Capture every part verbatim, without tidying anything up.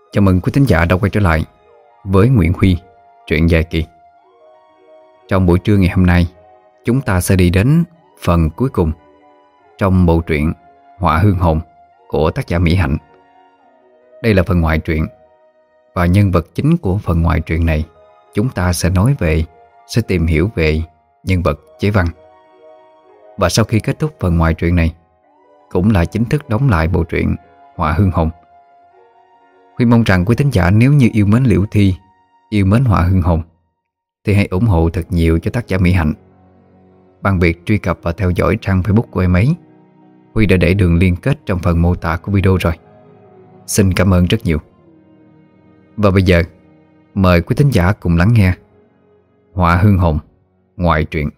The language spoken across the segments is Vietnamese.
Chào mừng quý thính giả đã quay trở lại với Nguyễn Huy, truyện dài kỳ. Trong buổi trưa ngày hôm nay, chúng ta sẽ đi đến phần cuối cùng trong bộ truyện Họa Hương Hồn của tác giả Mỹ Hạnh. Đây là phần ngoại truyện, và nhân vật chính của phần ngoại truyện này chúng ta sẽ nói về, sẽ tìm hiểu về nhân vật Chế Văn. Và sau khi kết thúc phần ngoại truyện này, cũng là chính thức đóng lại bộ truyện Họa Hương Hồn. Huy mong rằng quý thính giả nếu như yêu mến Liễu Thi, yêu mến Họa Hương Hồn, thì hãy ủng hộ thật nhiều cho tác giả Mỹ Hạnh bằng việc truy cập và theo dõi trang Facebook của em ấy. Huy đã để đường liên kết trong phần mô tả của video rồi. Xin cảm ơn rất nhiều. Và bây giờ, mời quý thính giả cùng lắng nghe Họa Hương Hồn ngoại truyện.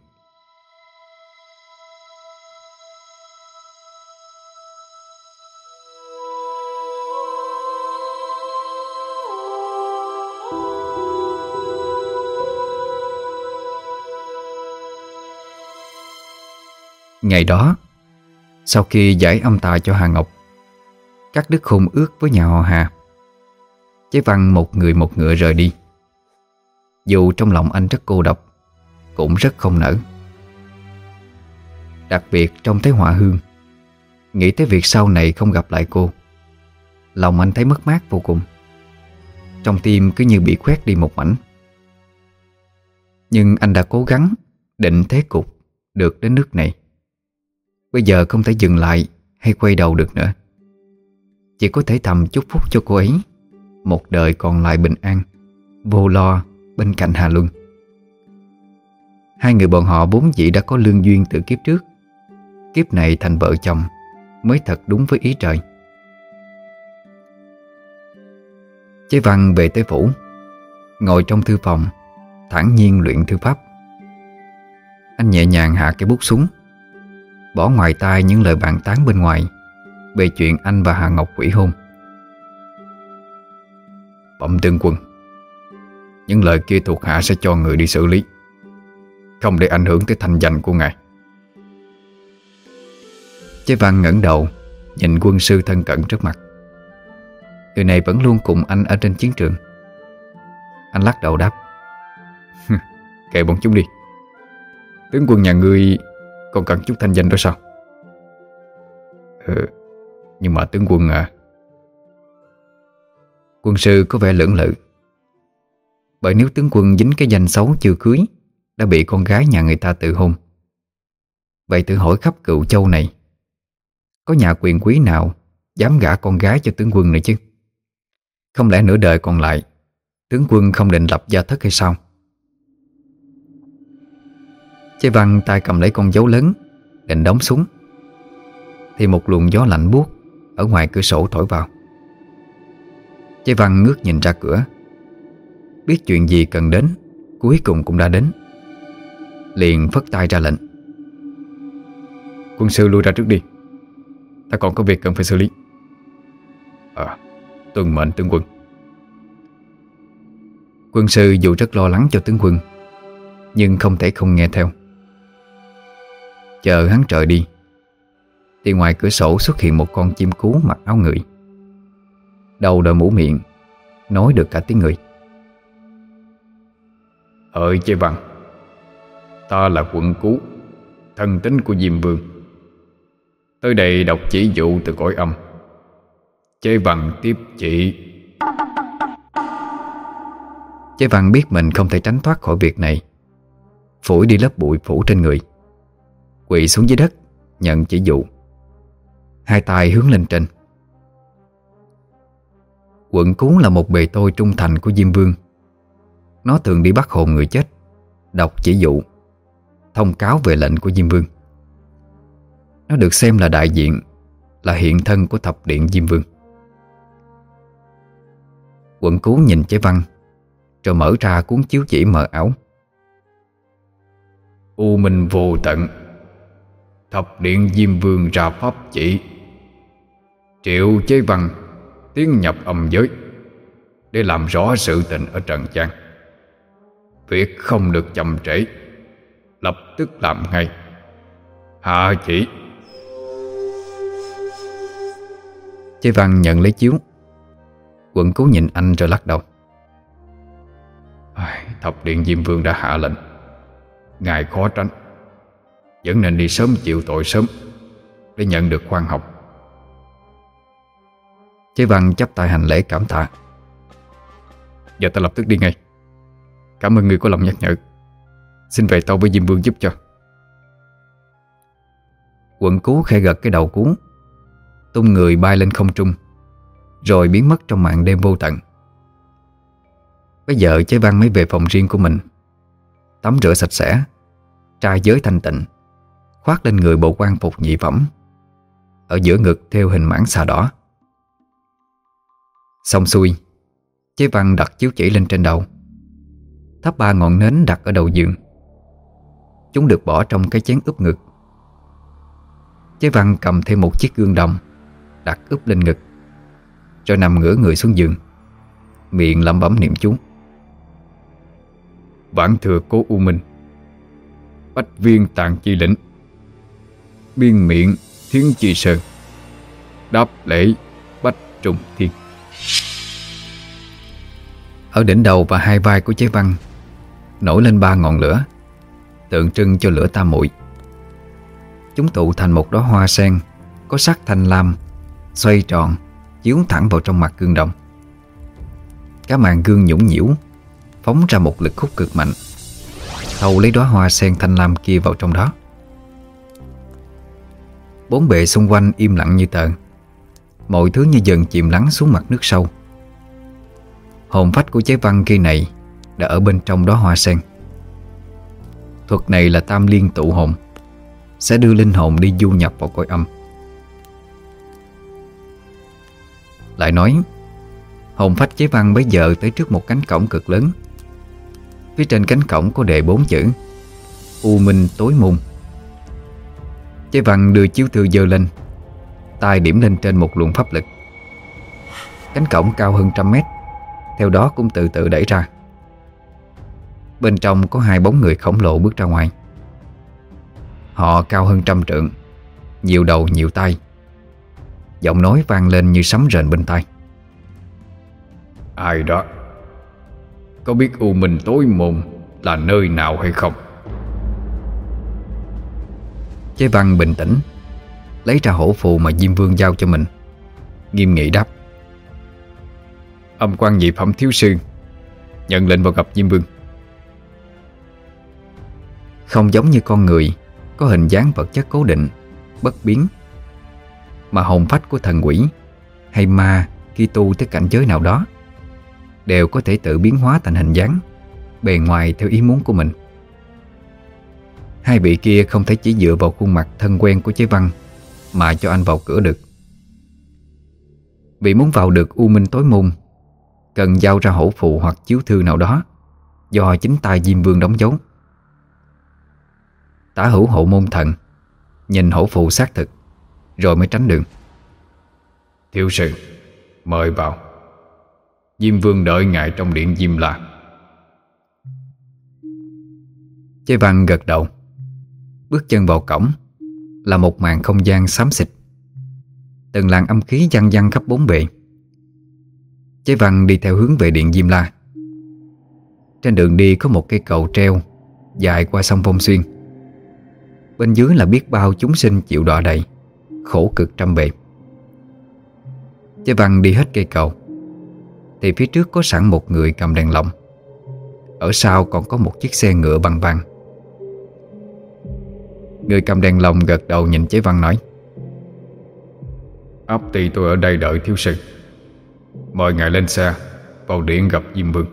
Ngày đó, sau khi giải âm tà cho Hà Ngọc, các đức hôn ước với nhà họ Hà, Chế Văn một người một ngựa rời đi. Dù trong lòng anh rất cô độc, cũng rất không nỡ. Đặc biệt trong thấy Họa Hương, nghĩ tới việc sau này không gặp lại cô, lòng anh thấy mất mát vô cùng. Trong tim cứ như bị khoét đi một mảnh. Nhưng anh đã cố gắng định thế cục được đến nước này. Bây giờ không thể dừng lại hay quay đầu được nữa. Chỉ có thể thầm chúc phúc cho cô ấy một đời còn lại bình an, vô lo bên cạnh Hà Luân. Hai người bọn họ vốn dĩ đã có lương duyên từ kiếp trước. Kiếp này thành vợ chồng mới thật đúng với ý trời. Chế Văn về tới phủ, ngồi trong thư phòng, thản nhiên luyện thư pháp. Anh nhẹ nhàng hạ cái bút xuống, bỏ ngoài tai những lời bàn tán bên ngoài về chuyện anh và Hà Ngọc hủy hôn. Bẩm tướng quân, những lời kia thuộc hạ sẽ cho người đi xử lý, không để ảnh hưởng tới thanh danh của ngài. Chế Văn ngẩng đầu nhìn quân sư thân cận trước mặt. Người này vẫn luôn cùng anh ở trên chiến trường. Anh lắc đầu đáp: kệ bọn chúng đi. Tướng quân nhà ngươi còn cần chút thanh danh đó sao? Ừ, nhưng mà tướng quân à. Quân sư có vẻ lưỡng lự. Bởi nếu tướng quân dính cái danh xấu chưa cưới, đã bị con gái nhà người ta tự hôn, vậy tự hỏi khắp Cựu Châu này, có nhà quyền quý nào dám gả con gái cho tướng quân nữa chứ? Không lẽ nửa đời còn lại tướng quân không định lập gia thất hay sao? Chế Văn tay cầm lấy con dấu lớn định đóng xuống, thì một luồng gió lạnh buốt ở ngoài cửa sổ thổi vào. Chế Văn ngước nhìn ra cửa, biết chuyện gì cần đến cuối cùng cũng đã đến. Liền phất tay ra lệnh: quân sư lui ra trước đi, ta còn có việc cần phải xử lý. À, tuân mệnh tướng quân. Quân sư dù rất lo lắng cho tướng quân, nhưng không thể không nghe theo. Chờ hắn trời đi, thì ngoài cửa sổ xuất hiện một con chim cú mặc áo ngựa, đầu đội mũ miệng, nói được cả tiếng người. Hỡi Chế Văn, ta là Quận Cú, thân tín của Diêm Vương, tới đây đọc chỉ dụ từ cõi âm. Chế Văn tiếp chỉ. Chế Văn biết mình không thể tránh thoát khỏi việc này, phủi đi lớp bụi phủ trên người, quỳ xuống dưới đất nhận chỉ dụ, hai tay hướng lên trên. Quận Cú là một bề tôi trung thành của Diêm Vương. Nó thường đi bắt hồn người chết, đọc chỉ dụ, thông cáo về lệnh của Diêm Vương. Nó được xem là đại diện, là hiện thân của thập điện Diêm Vương. Quận Cú nhìn Chế Văn, rồi mở ra cuốn chiếu chỉ mờ ảo. U minh vô tận, thập điện Diêm Vương ra pháp chỉ, triệu Chế Văn tiến nhập âm giới để làm rõ sự tình ở trần gian. Việc không được chậm trễ, lập tức làm ngay. Hạ chỉ. Chế Văn nhận lấy chiếu. Quận Cứu nhìn anh rồi lắc đầu. Thập điện Diêm Vương đã hạ lệnh, ngài khó tránh, vẫn nên đi sớm chịu tội sớm để nhận được khoan hồng. Chế Văn chắp tay hành lễ cảm tạ. Giờ ta lập tức đi ngay. Cảm ơn người có lòng nhắc nhở. Xin về tâu với Diêm Vương giúp cho. Quận Cứu khẽ gật cái đầu cuốn, tung người bay lên không trung, rồi biến mất trong màn đêm vô tận. Bây giờ Chế Văn mới về phòng riêng của mình, tắm rửa sạch sẽ, trai giới thanh tịnh, khoác lên người bộ quan phục nhị phẩm, ở giữa ngực thêu hình mãng xà đỏ. Xong xuôi, Chế Văn đặt chiếu chỉ lên trên đầu, thắp ba ngọn nến đặt ở đầu giường. Chúng được bỏ trong cái chén úp ngực. Chế Văn cầm thêm một chiếc gương đồng đặt úp lên ngực, rồi nằm ngửa người xuống giường, miệng lẩm bẩm niệm chú. Vãn thừa Cố U Minh, bách viên tàng chi lĩnh, biên miệng thiên chi sơn, đáp lễ bách trùng thiên. Ở đỉnh đầu và hai vai của Chế Văn nổi lên ba ngọn lửa, tượng trưng cho lửa tam muội. Chúng tụ thành một đóa hoa sen có sắc thanh lam, xoay tròn, chiếu thẳng vào trong mặt gương đồng. Cái màn gương nhũng nhiễu phóng ra một lực hút cực mạnh, thâu lấy đóa hoa sen thanh lam kia vào trong đó. Bốn bề xung quanh im lặng như tờ, mọi thứ như dần chìm lắng xuống mặt nước sâu. Hồn phách của Chế Văn khi này đã ở bên trong đóa hoa sen. Thuật này là tam liên tụ hồn, sẽ đưa linh hồn đi du nhập vào cõi âm. Lại nói, hồn phách Chế Văn bấy giờ tới trước một cánh cổng cực lớn. Phía trên cánh cổng có đề bốn chữ: U Minh Tối Môn. Chế Văn đưa chiếu thư giơ lên, tay điểm lên trên một luồng pháp lực. Cánh cổng cao hơn trăm mét theo đó cũng từ từ đẩy ra. Bên trong có hai bóng người khổng lồ bước ra ngoài. Họ cao hơn trăm trượng, nhiều đầu nhiều tay. Giọng nói vang lên như sấm rền bên tai. Ai đó? Có biết U Minh Tối Môn là nơi nào hay không? Chế Văn bình tĩnh lấy ra hổ phù mà Diêm Vương giao cho mình, nghiêm nghị đáp: Âm quan nhị phẩm thiếu sư nhận lệnh vào gặp Diêm Vương. Không giống như con người có hình dáng vật chất cố định, bất biến, mà hồn phách của thần quỷ hay ma khi tu tới cảnh giới nào đó đều có thể tự biến hóa thành hình dáng, bề ngoài theo ý muốn của mình. Hai vị kia không thể chỉ dựa vào khuôn mặt thân quen của Chế Văn mà cho anh vào cửa được. Vì muốn vào được U Minh Tối Môn, cần giao ra hổ phù hoặc chiếu thư nào đó do chính tay Diêm Vương đóng dấu. Tả hữu hộ môn thần nhìn hổ phù xác thực rồi mới tránh đường. Thiếu sư, mời vào. Diêm Vương đợi ngài trong điện Diêm La. Chế Văn gật đầu, bước chân vào cổng là một màn không gian xám xịt, từng làn âm khí văng văng khắp bốn bề. Chế Văn đi theo hướng về điện Diêm La. Trên đường đi có một cây cầu treo dài qua sông Phong Xuyên. Bên dưới là biết bao chúng sinh chịu đọa đầy, khổ cực trăm bề. Chế Văn đi hết cây cầu thì phía trước có sẵn một người cầm đèn lồng. Ở sau còn có một chiếc xe ngựa bằng vàng. Người cầm đèn lồng gật đầu nhìn Chế Văn nói: Áp ty tôi ở đây đợi thiếu sư. Mời ngài lên xe vào điện gặp Diêm Vương.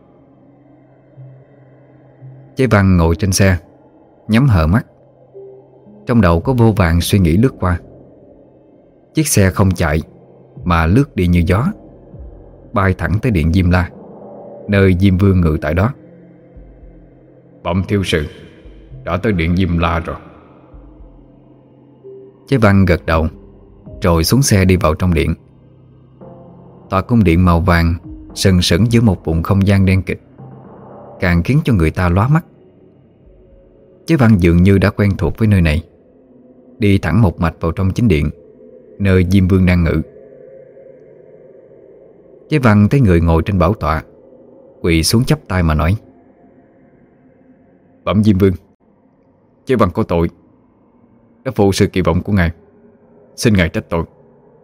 Chế Văn ngồi trên xe, nhắm hờ mắt. Trong đầu có vô vàn suy nghĩ lướt qua. Chiếc xe không chạy mà lướt đi như gió, bay thẳng tới điện Diêm La, nơi Diêm Vương ngự tại đó. Bẩm thiếu sư, đã tới điện Diêm La rồi. Chế Văn gật đầu rồi xuống xe đi vào trong điện. Tòa cung điện màu vàng sừng sững giữa một vùng không gian đen kịt, càng khiến cho người ta lóa mắt. Chế Văn dường như đã quen thuộc với nơi này, đi thẳng một mạch vào trong chính điện, nơi Diêm Vương đang ngự. Chế Văn thấy người ngồi trên bảo tọa, quỳ xuống chắp tay mà nói: Bẩm Diêm Vương, Chế Văn có tội, đã phụ sự kỳ vọng của ngài, xin ngài trách tội.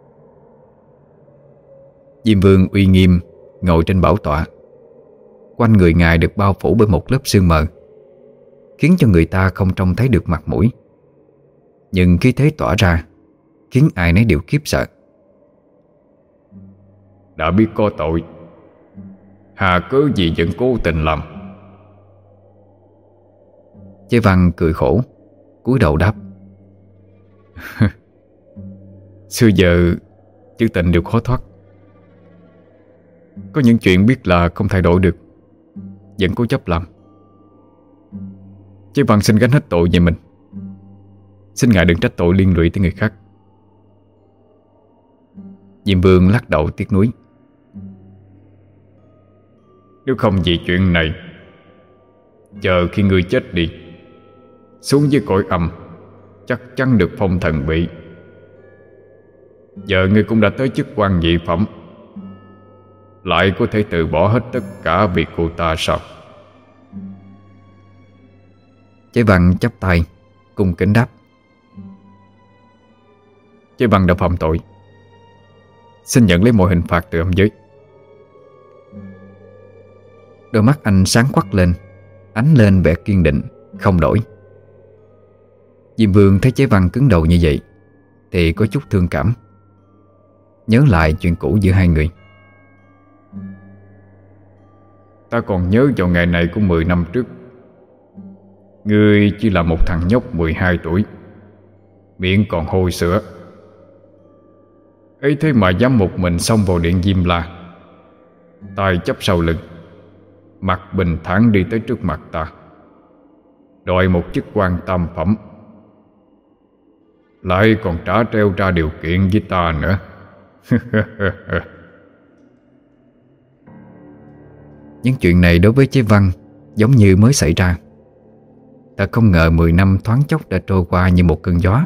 Diêm Vương uy nghiêm ngồi trên bảo tọa. Quanh người ngài được bao phủ bởi một lớp sương mờ, khiến cho người ta không trông thấy được mặt mũi. Nhưng khí thế tỏa ra khiến ai nấy đều khiếp sợ. Đã biết có tội, hà cớ gì vẫn cố tình làm? Chế Văn cười khổ, cúi đầu đáp: Xưa giờ chữ tình đều khó thoát. Có những chuyện biết là không thay đổi được, vẫn cố chấp làm. Chế Văn xin gánh hết tội về mình, xin ngài đừng trách tội liên lụy tới người khác. Diêm Vương lắc đầu tiếc nuối: Nếu không vì chuyện này, chờ khi ngươi chết đi, xuống dưới cõi âm, chắc chắn được phong thần vị. Giờ ngươi cũng đã tới chức quan nhị phẩm, lại có thể từ bỏ hết tất cả vì cô ta sao? Chế Văn chắp tay cung kính đáp: Chế Văn đã phạm tội, xin nhận lấy mọi hình phạt từ âm giới. Đôi mắt anh sáng quắc lên, ánh lên vẻ kiên định không đổi. Diêm Vương thấy Chế Văn cứng đầu như vậy thì có chút thương cảm, nhớ lại chuyện cũ giữa hai người. Ta còn nhớ vào ngày này của mười năm trước. Ngươi chỉ là một thằng nhóc mười hai tuổi, miệng còn hôi sữa, ấy thế mà dám một mình xông vào điện Diêm La, tay chắp sau lưng, mặt bình thản đi tới trước mặt ta, đòi một chức quan tam phẩm, lại còn trả treo ra điều kiện với ta nữa. Những chuyện này đối với Chế Văn giống như mới xảy ra. Ta không ngờ mười năm thoáng chốc đã trôi qua như một cơn gió.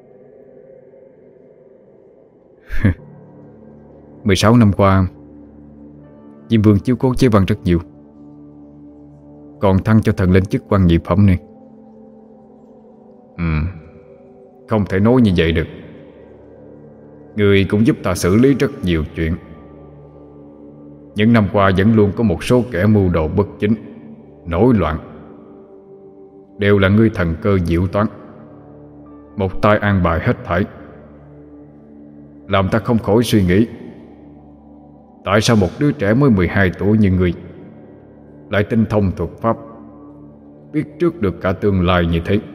Mười sáu năm qua, Diêm Vương chiếu cố Chế Văn rất nhiều, còn thăng cho thần lên chức quan nhị phẩm này. Ừ, không thể nói như vậy được. Người cũng giúp ta xử lý rất nhiều chuyện. Những năm qua vẫn luôn có một số kẻ mưu đồ bất chính, nổi loạn, đều là ngươi thần cơ diệu toán, một tay an bài hết thảy, làm ta không khỏi suy nghĩ, tại sao một đứa trẻ mới mười hai tuổi như ngươi lại tinh thông thuật pháp, biết trước được cả tương lai như thế.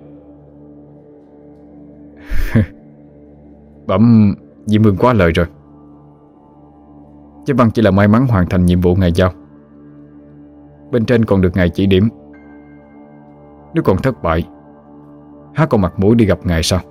Bẩm Diêm Vương quá lời rồi. Chế Văn chỉ là may mắn hoàn thành nhiệm vụ ngài giao, bên trên còn được ngài chỉ điểm. Nếu còn thất bại, há còn mặt mũi đi gặp ngài sao?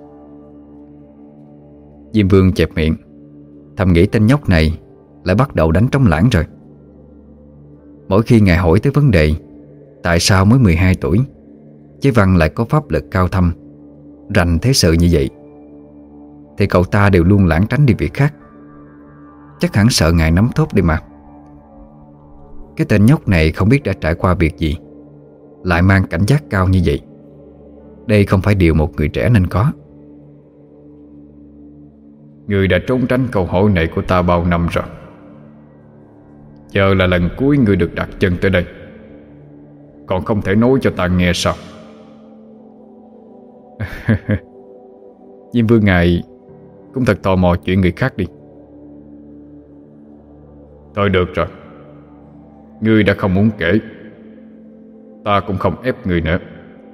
Diêm Vương chẹp miệng, thầm nghĩ tên nhóc này lại bắt đầu đánh trống lãng rồi. Mỗi khi ngài hỏi tới vấn đề tại sao mới mười hai tuổi Chế Văn lại có pháp lực cao thâm, rành thế sự như vậy, thì cậu ta đều luôn lảng tránh đi việc khác. Chắc hẳn sợ ngài nắm thóp đi mà. Cái tên nhóc này không biết đã trải qua việc gì, lại mang cảnh giác cao như vậy. Đây không phải điều một người trẻ nên có. Người đã trốn tránh câu hỏi này của ta bao năm rồi. Giờ là lần cuối người được đặt chân tới đây, còn không thể nói cho ta nghe sao? Diêm Vương ngài cũng thật tò mò chuyện người khác đi. Thôi được rồi, ngươi đã không muốn kể, ta cũng không ép ngươi nữa.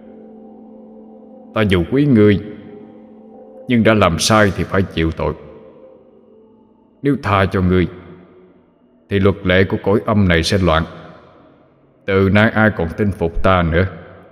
Ta dù quý ngươi, nhưng đã làm sai thì phải chịu tội. Nếu tha cho ngươi thì luật lệ của cõi âm này sẽ loạn. Từ nay ai còn tin phục ta nữa.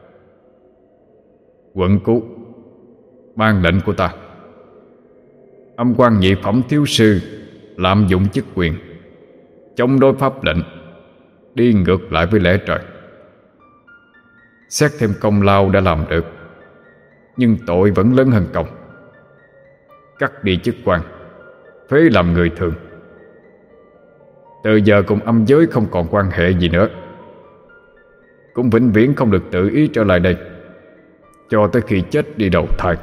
Quận Cứu, ban lệnh của ta: âm quan nhị phẩm thiếu sư lạm dụng chức quyền, chống đối pháp lệnh, đi ngược lại với lẽ trời. Xét thêm công lao đã làm được, nhưng tội vẫn lớn hơn công. Cắt đi chức quan, phế làm người thường. Từ giờ cùng âm giới không còn quan hệ gì nữa. Cũng vĩnh viễn không được tự ý trở lại đây, cho tới khi chết đi đầu thai.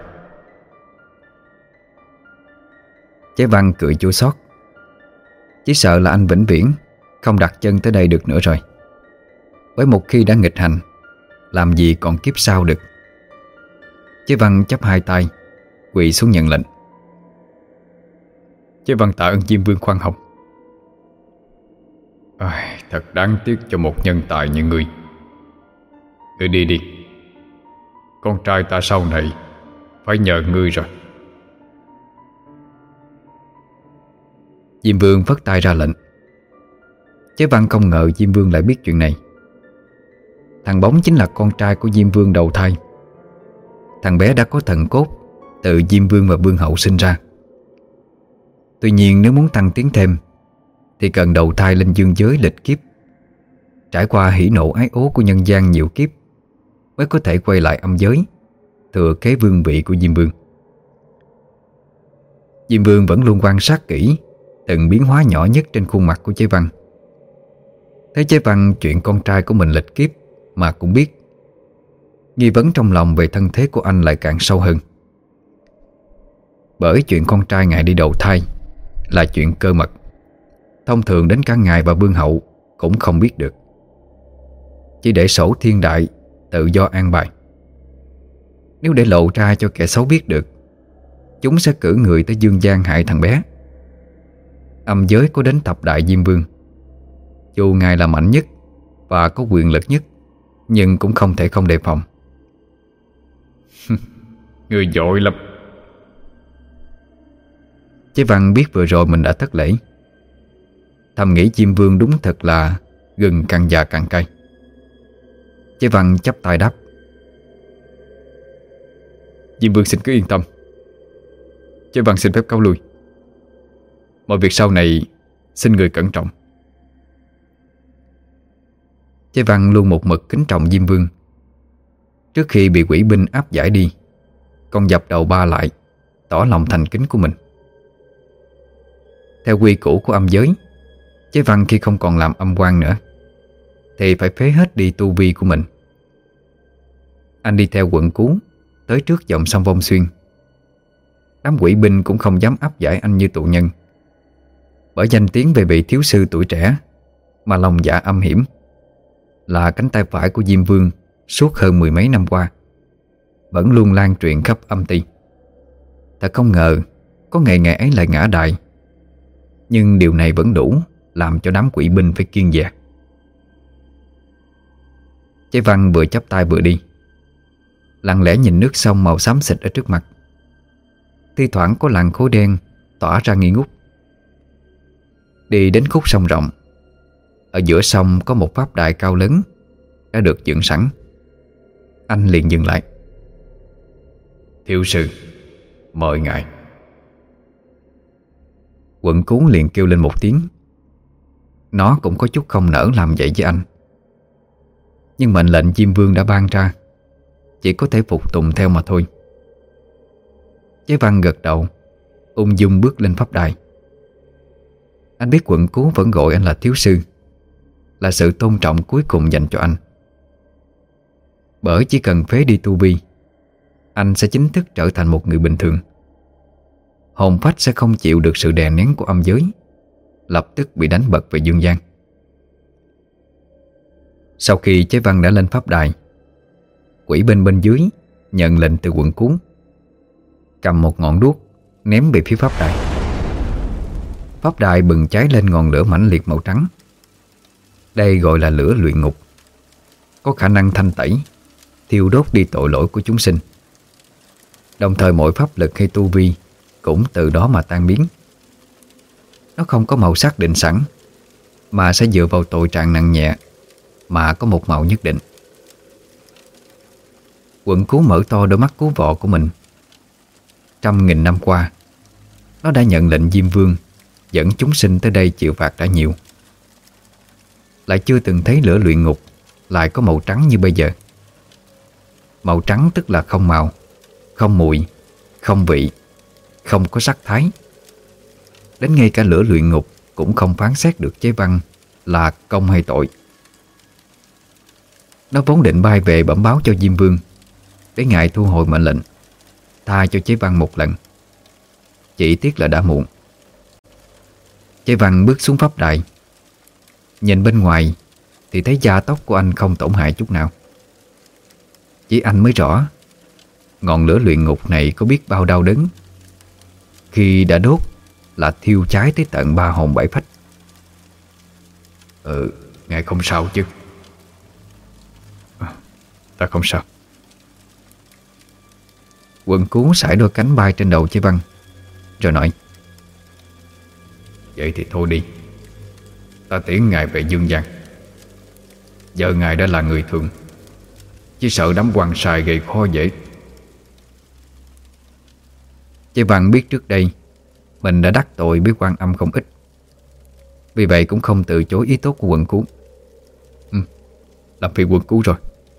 Chế Văn cười chua xót. Chỉ sợ là anh vĩnh viễn không đặt chân tới đây được nữa rồi. Bởi một khi đã nghịch hành, làm gì còn kiếp sau được. Chế Văn chắp hai tay, quỳ xuống nhận lệnh. Chế Văn tạ ơn Diêm Vương khoan hồng. À, thật đáng tiếc cho một nhân tài như ngươi. Ngươi đi đi. Con trai ta sau này phải nhờ ngươi rồi. Diêm Vương phất tay ra lệnh. Chế Văn không ngờ Diêm Vương lại biết chuyện này. Thằng Bóng chính là con trai của Diêm Vương đầu thai. Thằng bé đã có thần cốt từ Diêm Vương và Vương hậu sinh ra. Tuy nhiên nếu muốn thăng tiến thêm thì cần đầu thai lên dương giới lịch kiếp, trải qua hỉ nộ ái ố của nhân gian nhiều kiếp, mới có thể quay lại âm giới, thừa kế vương vị của Diêm Vương. Diêm Vương vẫn luôn quan sát kỹ từng biến hóa nhỏ nhất trên khuôn mặt của Chế Văn. Thấy Chế Văn chuyện con trai của mình lịch kiếp mà cũng biết, nghi vấn trong lòng về thân thế của anh lại càng sâu hơn. Bởi chuyện con trai ngài đi đầu thai là chuyện cơ mật, thông thường đến cả ngài và Vương hậu cũng không biết được. Chỉ để sổ thiên đại tự do an bài. Nếu để lộ ra cho kẻ xấu biết được, chúng sẽ cử người tới dương gian hại thằng bé. Âm giới có đến thập đại Diêm Vương. Dù ngài là mạnh nhất và có quyền lực nhất, nhưng cũng không thể không đề phòng. Người dội lắm. Chế Văn biết vừa rồi mình đã thất lễ, thầm nghĩ Diêm Vương đúng thật là gừng càng già càng cay. Chế Văn chắp tay đáp. Diêm Vương xin cứ yên tâm. Chế Văn xin phép cáo lui. Mọi việc sau này xin người cẩn trọng. Chế Văn luôn một mực kính trọng Diêm Vương. Trước khi bị quỷ binh áp giải đi, còn dập đầu ba lại, tỏ lòng thành kính của mình. Theo quy củ của âm giới, Chế Văn khi không còn làm âm quan nữa thì phải phế hết đi tu vi của mình. Anh đi theo Quận Cứu tới trước dòng sông Vong Xuyên. Đám quỷ binh cũng không dám áp giải anh như tù nhân, bởi danh tiếng về vị thiếu sư tuổi trẻ mà lòng dạ âm hiểm, là cánh tay phải của Diêm Vương suốt hơn mười mấy năm qua, vẫn luôn lan truyền khắp âm ty. Thật không ngờ có ngày ngày ấy lại ngã đại. Nhưng điều này vẫn đủ làm cho đám quỷ binh phải kiêng dè. Chế Văn vừa chắp tay vừa đi, lặng lẽ nhìn nước sông màu xám xịt ở trước mặt. Thi thoảng có làn khói đen tỏa ra nghi ngút. Đi đến khúc sông rộng, ở giữa sông có một pháp đài cao lớn đã được dựng sẵn. Anh liền dừng lại. Thiếu sư, mời ngài. Quận Cứu liền kêu lên một tiếng. Nó cũng có chút không nỡ làm vậy với anh, nhưng mệnh lệnh Diêm Vương đã ban ra, chỉ có thể phục tùng theo mà thôi. Chế Văn gật đầu, ung dung bước lên pháp đài. Anh biết Quận Cứu vẫn gọi anh là thiếu sư, là sự tôn trọng cuối cùng dành cho anh. Bởi chỉ cần phế đi tu vi, anh sẽ chính thức trở thành một người bình thường. Hồn phách sẽ không chịu được sự đè nén của âm giới, lập tức bị đánh bật về dương gian. Sau khi Chế Văn đã lên pháp đài, quỷ bên bên dưới nhận lệnh từ Quận Cứu, cầm một ngọn đuốc ném về phía pháp đài. Pháp đài bừng cháy lên ngọn lửa mãnh liệt màu trắng. Đây gọi là lửa luyện ngục, có khả năng thanh tẩy, thiêu đốt đi tội lỗi của chúng sinh. Đồng thời mọi pháp lực hay tu vi cũng từ đó mà tan biến. Nó không có màu sắc định sẵn, mà sẽ dựa vào tội trạng nặng nhẹ mà có một màu nhất định. Quận Cứu mở to đôi mắt cứu vọ của mình. Trăm nghìn năm qua, nó đã nhận lệnh Diêm Vương dẫn chúng sinh tới đây chịu phạt đã nhiều, lại chưa từng thấy lửa luyện ngục lại có màu trắng như bây giờ. Màu trắng tức là không màu, không mùi, không vị, không có sắc thái. Đến ngay cả lửa luyện ngục cũng không phán xét được Chế Văn là công hay tội. Nó vốn định bay về bẩm báo cho Diêm Vương để ngài thu hồi mệnh lệnh, tha cho Chế Văn một lần. Chỉ tiếc là đã muộn. Chế Văn bước xuống pháp đài, nhìn bên ngoài thì thấy da tóc của anh không tổn hại chút nào. Chỉ anh mới rõ ngọn lửa luyện ngục này có biết bao đau đớn. Khi đã đốt là thiêu cháy tới tận ba hồn bảy phách. Ừ, ngài không sao chứ? À, ta không sao. Quận Cứu sải đôi cánh bay trên đầu Chế Văn, rồi nói: Vậy thì thôi đi, ta tiễn ngài về dương gian. Giờ ngài đã là người thường, chỉ sợ đám quan sai gây khó dễ. Chế Văn biết trước đây mình đã đắc tội với Quan Âm không ít, vì vậy cũng không từ chối ý tốt của Quận Cứu. Ừ, làm phiền Quận Cứu rồi.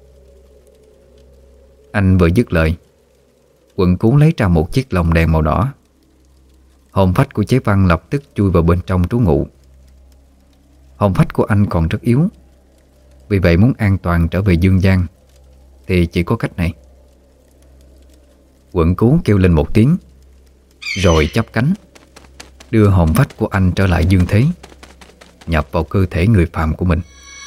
Anh vừa dứt lời, Quận Cứu lấy ra một chiếc lồng đèn màu đỏ. Hồn phách của Chế Văn lập tức chui vào bên trong trú ngụ. Hồn phách của anh còn rất yếu, vì vậy muốn an toàn trở về dương gian thì chỉ có cách này. Quận Cứu kêu lên một tiếng, rồi chắp cánh đưa hồn phách của anh trở lại dương thế, nhập vào cơ thể người phàm của mình.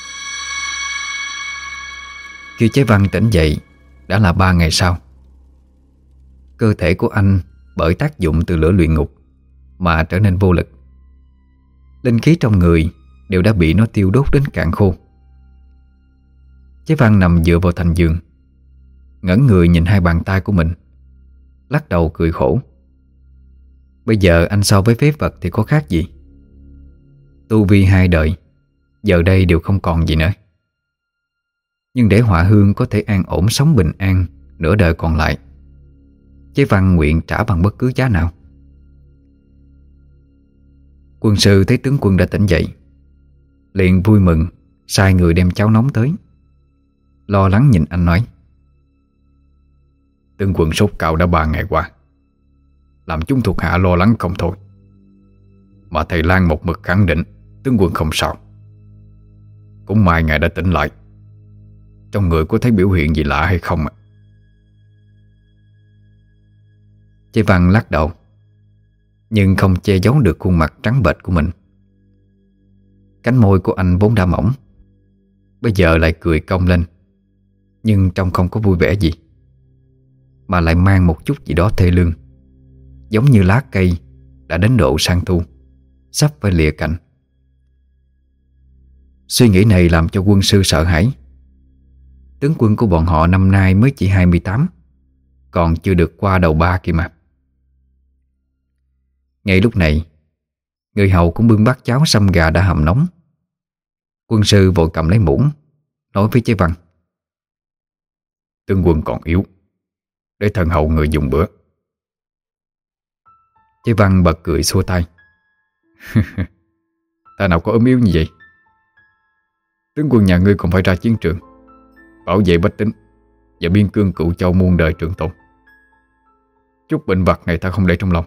Khi Chế Văn tỉnh dậy đã là ba ngày sau. Cơ thể của anh bởi tác dụng từ lửa luyện ngục mà trở nên vô lực. Linh khí trong người đều đã bị nó tiêu đốt đến cạn khô. Chế Văn nằm dựa vào thành giường, ngẩng người nhìn hai bàn tay của mình, lắc đầu cười khổ. Bây giờ anh so với phế vật thì có khác gì. Tu vi hai đời giờ đây đều không còn gì nữa. Nhưng để Họa Hương có thể an ổn sống bình an nửa đời còn lại, Chế Văn nguyện trả bằng bất cứ giá nào. Quân sư thấy tướng quân đã tỉnh dậy, liền vui mừng sai người đem cháo nóng tới. Lo lắng nhìn anh nói: Tướng quân sốt cao đã ba ngày qua, làm chúng thuộc hạ lo lắng không thôi. Mà thầy Lan một mực khẳng định tướng quân không sao. Cũng may ngài đã tỉnh lại. Trong người có thấy biểu hiện gì lạ hay không ạ? Chế Văn lắc đầu, nhưng không che giấu được khuôn mặt trắng bệch của mình. Cánh môi của anh vốn đã mỏng, bây giờ lại cười cong lên, nhưng trông không có vui vẻ gì, mà lại mang một chút gì đó thê lương, giống như lá cây đã đến độ sang thu, sắp phải lìa cành. Suy nghĩ này làm cho quân sư sợ hãi. Tướng quân của bọn họ năm nay mới chỉ hai mươi tám, còn chưa được qua đầu ba kia mà. Ngay lúc này, người hầu cũng bưng bát cháo sâm gà đã hầm nóng. Quân sư vội cầm lấy muỗng, nói với Chế Văn: Tướng quân còn yếu, để thần hầu người dùng bữa. Chế Văn bật cười xua tay: Ta nào có ốm yếu như vậy. Tướng quân nhà ngươi còn phải ra chiến trường, bảo vệ bách tính và biên cương cựu châu muôn đời trường tồn. Chút bệnh vặt này ta không để trong lòng.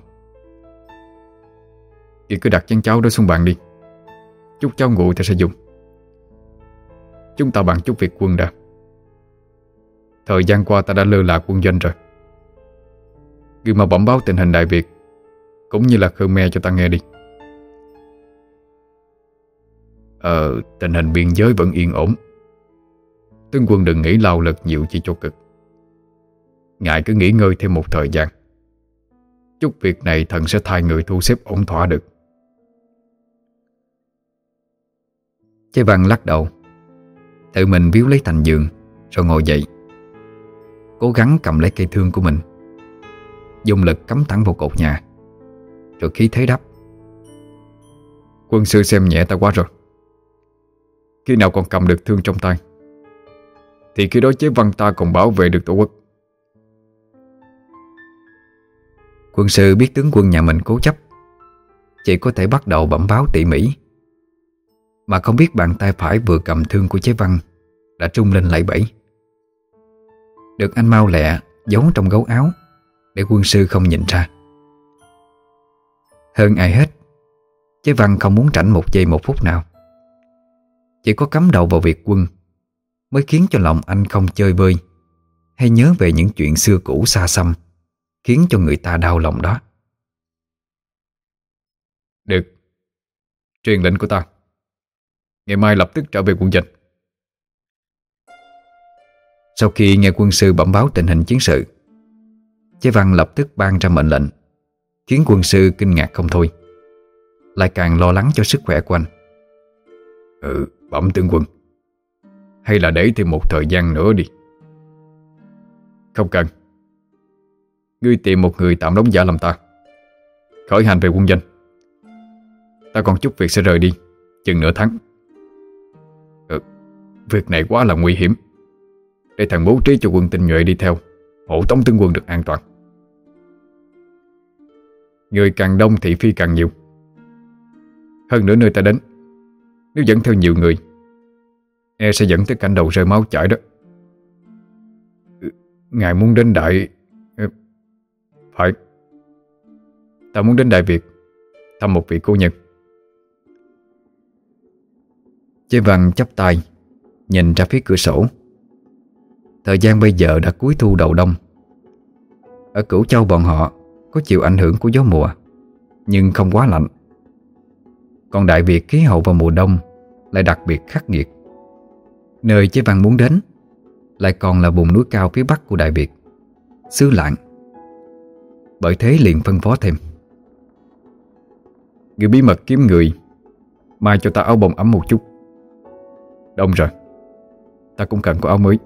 Chị cứ đặt chén cháo đó xuống bàn đi. Chút cháo nguội ta sẽ dùng. Chúng ta bàn chút việc quân đã. Thời gian qua ta đã lơ là quân doanh rồi. Ngươi mà bẩm báo tình hình Đại Việt cũng như là Khmer cho ta nghe đi. Ờ, tình hình biên giới vẫn yên ổn. Tướng quân đừng nghĩ lao lực nhiều chi cho cực. Ngài cứ nghỉ ngơi thêm một thời gian. Chút việc này thần sẽ thay người thu xếp ổn thỏa được. Chế Văn lắc đầu, tự mình víu lấy thành giường, rồi ngồi dậy, cố gắng cầm lấy cây thương của mình, dùng lực cắm thẳng vào cột nhà, rồi khí thế đáp: Quân sư xem nhẹ ta quá rồi. Khi nào còn cầm được thương trong tay thì khi đó Chế Văn ta còn bảo vệ được tổ quốc. Quân sư biết tướng quân nhà mình cố chấp, chỉ có thể bắt đầu bẩm báo tỉ mỉ, mà không biết bàn tay phải vừa cầm thương của Chế Văn đã trung lên lẫy bẫy. Được anh mau lẹ giấu trong gấu áo để quân sư không nhìn ra. Hơn ai hết, Chế Văn không muốn rảnh một giây một phút nào. Chỉ có cắm đầu vào việc quân mới khiến cho lòng anh không chơi vơi hay nhớ về những chuyện xưa cũ xa xăm, khiến cho người ta đau lòng đó. Được, truyền lệnh của ta. Ngày mai lập tức trở về quân doanh. Sau khi nghe quân sư bẩm báo tình hình chiến sự, Chế Văn lập tức ban ra mệnh lệnh, khiến quân sư kinh ngạc không thôi, lại càng lo lắng cho sức khỏe của anh. Ừ, bẩm tướng quân, hay là để thêm một thời gian nữa đi. Không cần. Ngươi tìm một người tạm đóng giả làm ta, khởi hành về quân doanh. Ta còn chút việc sẽ rời đi, chừng nửa tháng. Ừ, việc này quá là nguy hiểm, để thằng bố trí cho quân tinh nhuệ đi theo, hộ tống tướng quân được an toàn. Người càng đông thị phi càng nhiều. Hơn nữa nơi ta đến, nếu dẫn theo nhiều người, e sẽ dẫn tới cảnh đầu rơi máu chảy đó. Ngài muốn đến Đại... Phải, ta muốn đến Đại Việt thăm một vị cô nhân. Chế Văn chắp tay nhìn ra phía cửa sổ. Thời gian bây giờ đã cuối thu đầu đông. Ở Cửu Châu bọn họ có chịu ảnh hưởng của gió mùa, nhưng không quá lạnh. Còn Đại Việt khí hậu vào mùa đông lại đặc biệt khắc nghiệt. Nơi Chế Văn muốn đến lại còn là vùng núi cao phía bắc của Đại Việt, xứ Lạng. Bởi thế liền phân phó thêm: Người bí mật kiếm người, mai cho ta áo bông ấm một chút. Đông rồi, ta cũng cần có áo mới.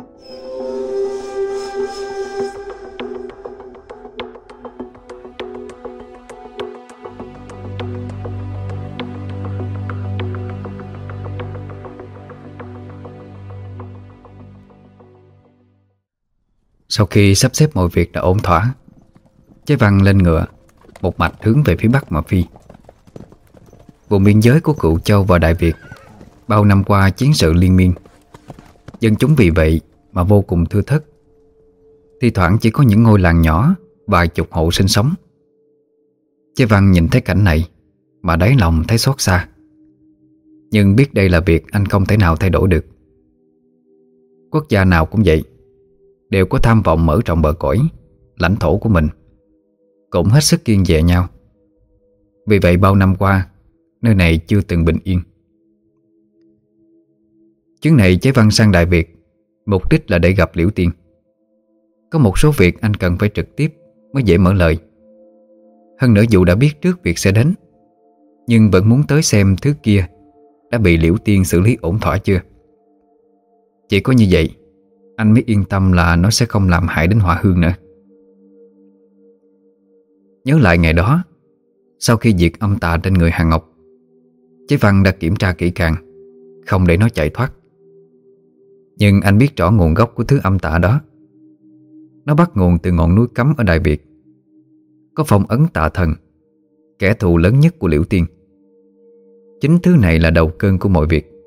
Sau khi sắp xếp mọi việc đã ổn thỏa, Chế Văn lên ngựa, một mạch hướng về phía bắc mà phi. Vùng biên giới của Cửu Châu và Đại Việt bao năm qua chiến sự liên miên, dân chúng vì vậy mà vô cùng thưa thớt. Thi thoảng chỉ có những ngôi làng nhỏ, vài chục hộ sinh sống. Chế Văn nhìn thấy cảnh này mà đáy lòng thấy xót xa, nhưng biết đây là việc anh không thể nào thay đổi được. Quốc gia nào cũng vậy, đều có tham vọng mở rộng bờ cõi, lãnh thổ của mình, cũng hết sức kiêng dè nhau. Vì vậy bao năm qua, nơi này chưa từng bình yên. Chuyến này Chế Văn sang Đại Việt, mục đích là để gặp Liễu Tiên. Có một số việc anh cần phải trực tiếp mới dễ mở lời. Hơn nữa dù đã biết trước việc sẽ đến, nhưng vẫn muốn tới xem thứ kia đã bị Liễu Tiên xử lý ổn thỏa chưa. Chỉ có như vậy anh mới yên tâm là nó sẽ không làm hại đến Hỏa Hương nữa. Nhớ lại ngày đó, sau khi diệt âm tà trên người Hàn Ngọc, Chế Văn đã kiểm tra kỹ càng, không để nó chạy thoát. Nhưng anh biết rõ nguồn gốc của thứ âm tà đó. Nó bắt nguồn từ ngọn núi cấm ở Đại Việt, có phong ấn Tà Thần, kẻ thù lớn nhất của Liễu Tiên. Chính thứ này là đầu cơn của mọi việc.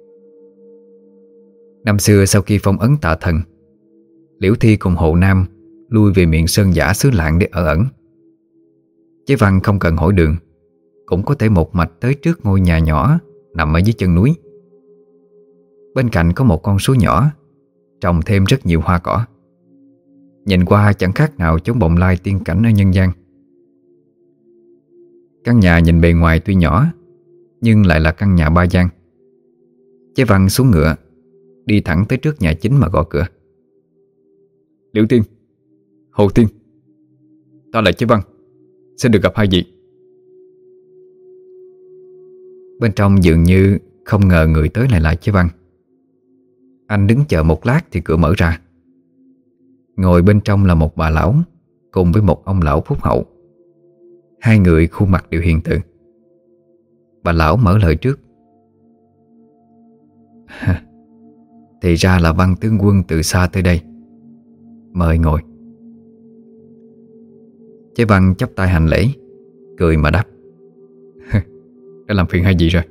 Năm xưa sau khi phong ấn Tà Thần, Liễu Thi cùng Hồ Nam lui về miệng sơn giả xứ Lạng để ở ẩn. Chế Văn không cần hỏi đường, cũng có thể một mạch tới trước ngôi nhà nhỏ nằm ở dưới chân núi. Bên cạnh có một con suối nhỏ, trồng thêm rất nhiều hoa cỏ. Nhìn qua chẳng khác nào chốn bồng lai tiên cảnh ở nhân gian. Căn nhà nhìn bề ngoài tuy nhỏ, nhưng lại là căn nhà ba gian. Chế Văn xuống ngựa, đi thẳng tới trước nhà chính mà gõ cửa. Liễu Tiên, Hồ Tiên, ta là Chế Văn, xin được gặp hai vị. Bên trong dường như không ngờ người tới lại là Chế Văn. Anh đứng chờ một lát thì cửa mở ra. Ngồi bên trong là một bà lão cùng với một ông lão phúc hậu. Hai người khuôn mặt đều hiền từ. Bà lão mở lời trước. Thì ra là Văn tướng quân từ xa tới đây, mời ngồi. Chế Văn chắp tay hành lễ, cười mà đáp. Đã làm phiền hai vị rồi.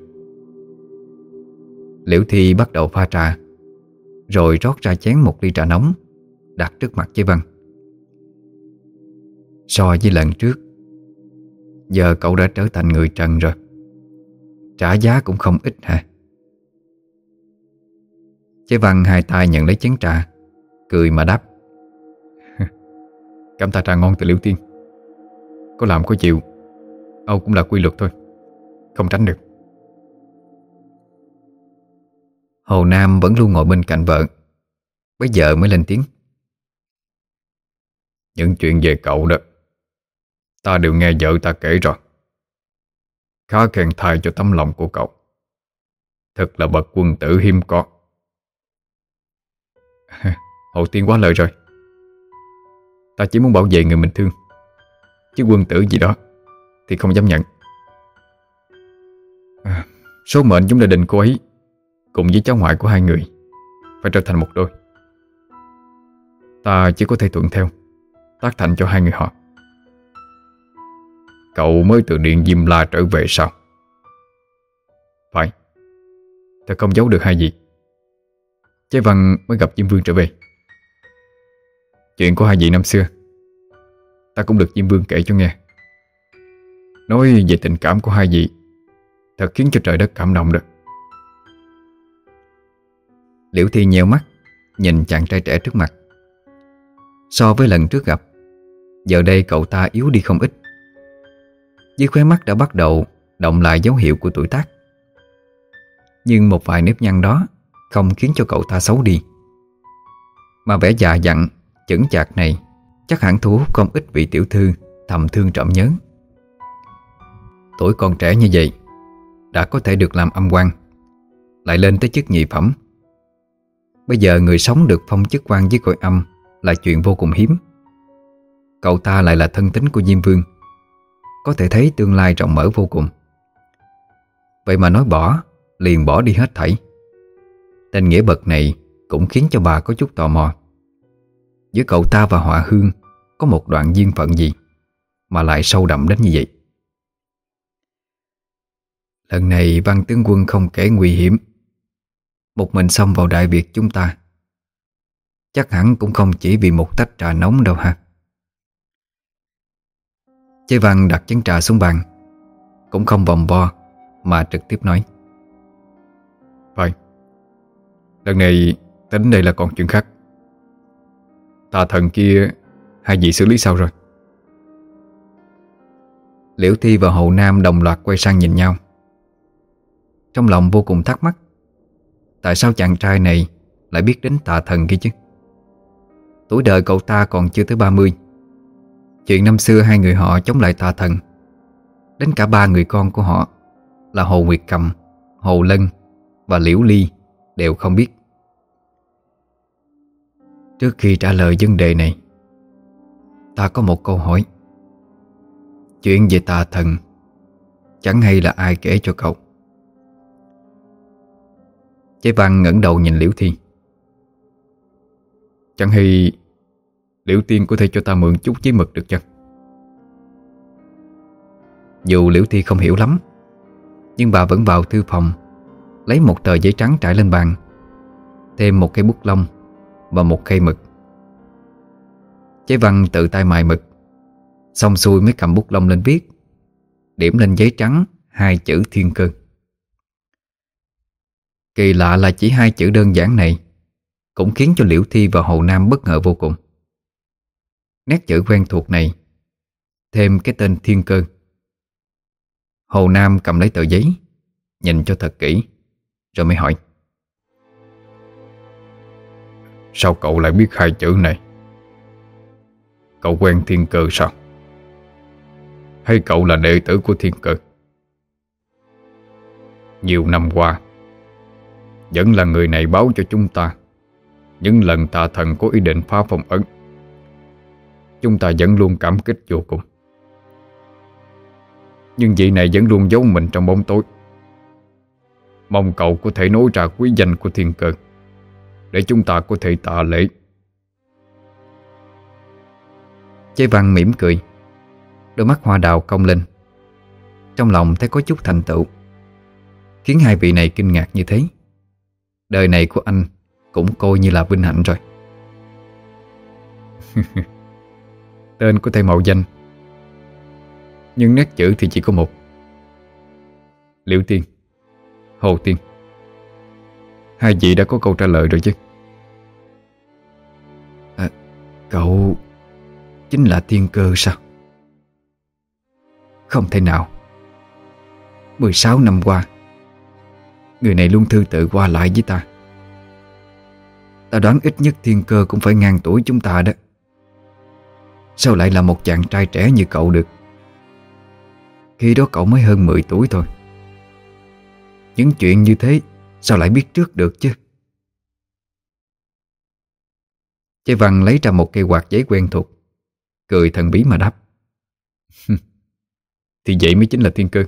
Liễu Thi bắt đầu pha trà, rồi rót ra chén một ly trà nóng, đặt trước mặt Chế Văn. So với lần trước, giờ cậu đã trở thành người trần rồi. trả giá cũng không ít hả? Chế Văn hai tay nhận lấy chén trà, cười mà đáp. Cảm tạ trà ngon từ Liễu Tiên. Có làm có chịu, Âu cũng là quy luật thôi, không tránh được. Hồ Nam vẫn luôn ngồi bên cạnh vợ, bây giờ mới lên tiếng. Những chuyện về cậu đó ta đều nghe vợ ta kể rồi. Khá khen thay cho tấm lòng của cậu. Thật là bậc quân tử hiếm có. Hồ Tiên quá lời rồi. Ta chỉ muốn bảo vệ người mình thương, chứ quân tử gì đó thì không dám nhận. à, Số mệnh chúng gia đình cô ấy cùng với cháu ngoại của hai người phải trở thành một đôi. Ta chỉ có thể thuận theo, tác thành cho hai người họ. Cậu mới từ Điện Diêm La trở về sao? Phải. Ta không giấu được hai gì. Chế Văn mới gặp Diêm Vương trở về. Chuyện của hai vị năm xưa ta cũng được Diêm Vương kể cho nghe. Nói về tình cảm của hai vị thật khiến cho trời đất cảm động đó. Liễu Thi nheo mắt nhìn chàng trai trẻ trước mặt. So với lần trước gặp, giờ đây cậu ta yếu đi không ít. Dưới khóe mắt đã bắt đầu động lại dấu hiệu của tuổi tác. Nhưng một vài nếp nhăn đó không khiến cho cậu ta xấu đi, mà vẻ già dặn, chững chạc này chắc hẳn thu hút không ít vị tiểu thư thầm thương trộm nhớ. Tuổi còn trẻ như vậy đã có thể được làm âm quan, lại lên tới chức nhị phẩm. Bây giờ người sống được phong chức quan với cõi âm là chuyện vô cùng hiếm. Cậu ta lại là thân tín của Diêm Vương, có thể thấy tương lai rộng mở vô cùng. Vậy mà nói bỏ liền bỏ đi hết thảy. Tình nghĩa bậc này cũng khiến cho bà có chút tò mò. Giữa cậu ta và Họa Hương có một đoạn duyên phận gì mà lại sâu đậm đến như vậy? Lần này Văn tướng quân không kể nguy hiểm, một mình xông vào Đại Việt chúng ta, chắc hẳn cũng không chỉ vì một tách trà nóng đâu ha. Chế Văn đặt chén trà xuống bàn, cũng không vòng vo mà trực tiếp nói. Phải. Lần này tính đây là còn chuyện khác. Tà thần kia hai vị xử lý sao rồi? Liễu Thi và Hồ Nam đồng loạt quay sang nhìn nhau. Trong lòng vô cùng thắc mắc, tại sao chàng trai này lại biết đến tà thần kia chứ? Tuổi đời cậu ta còn chưa tới ba mươi. Chuyện năm xưa hai người họ chống lại tà thần, đến cả ba người con của họ là Hồ Nguyệt Cầm, Hồ Lân và Liễu Ly đều không biết. Trước khi trả lời vấn đề này, ta có một câu hỏi. Chuyện về tà thần chẳng hay là ai kể cho cậu? Chế Văn ngẩng đầu nhìn Liễu Thi. Chẳng hay Liễu Tiên có thể cho ta mượn chút giấy mực được chăng? Dù Liễu Thi không hiểu lắm, nhưng bà vẫn vào thư phòng, lấy một tờ giấy trắng trải lên bàn, thêm một cây bút lông và một cây mực. Chế Văn tự tay mài mực, xong xuôi mới cầm bút lông lên viết, điểm lên giấy trắng hai chữ Thiên Cơ. Kỳ lạ là chỉ hai chữ đơn giản này cũng khiến cho Liễu Thi và Hồ Nam bất ngờ vô cùng. Nét chữ quen thuộc này thêm cái tên Thiên Cơ. Hồ Nam cầm lấy tờ giấy, nhìn cho thật kỹ, rồi mới hỏi. Sao cậu lại biết hai chữ này? Cậu quen Thiên Cơ sao? Hay cậu là đệ tử của Thiên Cơ? Nhiều năm qua vẫn là người này báo cho chúng ta những lần tà thần có ý định phá phong ấn. Chúng ta vẫn luôn cảm kích vô cùng. Nhưng vị này vẫn luôn giấu mình trong bóng tối. Mong cậu có thể nói ra quý danh của Thiên Cơ để chúng ta có thể tạ lễ. Chế Văn mỉm cười, đôi mắt hoa đào cong lên. Trong lòng thấy có chút thành tựu. Khiến hai vị này kinh ngạc như thế, đời này của anh cũng coi như là vinh hạnh rồi. Tên có thể mạo danh, nhưng nét chữ thì chỉ có một. Liễu Tiên, Hồ Tiên, hai vị đã có câu trả lời rồi chứ? À, cậu chính là Thiên Cơ sao? Không thể nào. mười sáu năm qua, người này luôn thư tự qua lại với ta. Ta đoán ít nhất Thiên Cơ cũng phải ngang tuổi chúng ta đó. Sao lại là một chàng trai trẻ như cậu được? Khi đó cậu mới hơn mười tuổi thôi. Những chuyện như thế sao lại biết trước được chứ? Chai Văn lấy ra một cây quạt giấy quen thuộc, cười thần bí mà đáp. Thì vậy mới chính là Thiên Cơ.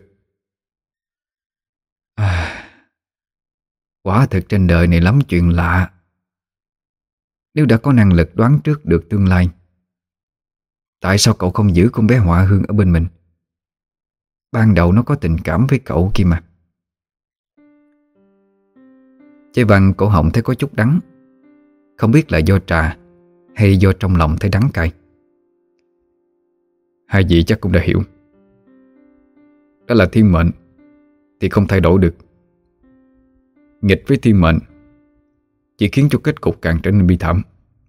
À, quả thực trên đời này lắm chuyện lạ. Nếu đã có năng lực đoán trước được tương lai, tại sao cậu không giữ con bé Họa Hương ở bên mình? Ban đầu nó có tình cảm với cậu kia mà. Chai Văn cổ họng thấy có chút đắng, không biết là do trà hay do trong lòng thấy đắng cay. Hai vị chắc cũng đã hiểu. Đó là thiên mệnh thì không thay đổi được. Nghịch với thiên mệnh chỉ khiến cho kết cục càng trở nên bi thảm.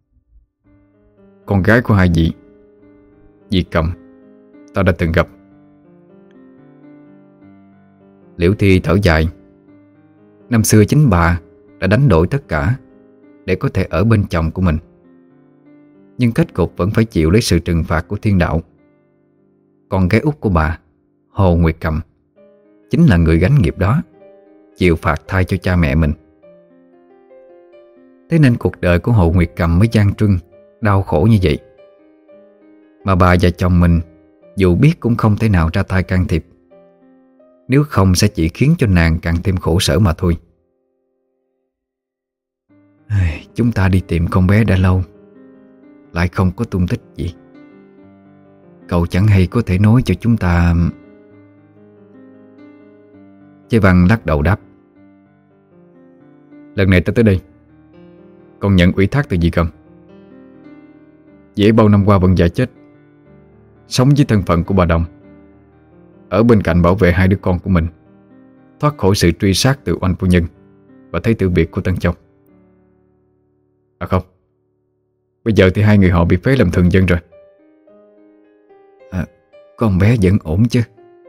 Con gái của hai vị, Diệt Cầm, ta đã từng gặp. Liễu Thi thở dài. Năm xưa chính bà đã đánh đổi tất cả để có thể ở bên chồng của mình, nhưng kết cục vẫn phải chịu lấy sự trừng phạt của thiên đạo. Con gái út của bà, Hồ Nguyệt Cầm, chính là người gánh nghiệp đó, chịu phạt thay cho cha mẹ mình. Thế nên cuộc đời của Hồ Nguyệt Cầm mới gian truân, đau khổ như vậy. Mà bà và chồng mình dù biết cũng không thể nào ra tay can thiệp, nếu không sẽ chỉ khiến cho nàng càng thêm khổ sở mà thôi. Chúng ta đi tìm con bé đã lâu, lại không có tung tích gì. Cậu chẳng hay có thể nói cho chúng ta. Chai Văn lắc đầu đáp. Lần này ta tới đây còn nhận ủy thác từ Di Cầm. Dễ bao năm qua vẫn giả chết, sống với thân phận của bà Đồng, ở bên cạnh bảo vệ hai đứa con của mình, thoát khỏi sự truy sát từ oanh phu nhân và thấy tử biệt của Tân Châu. À không, bây giờ thì hai người họ bị phế làm thường dân rồi. À, con bé vẫn ổn chứ?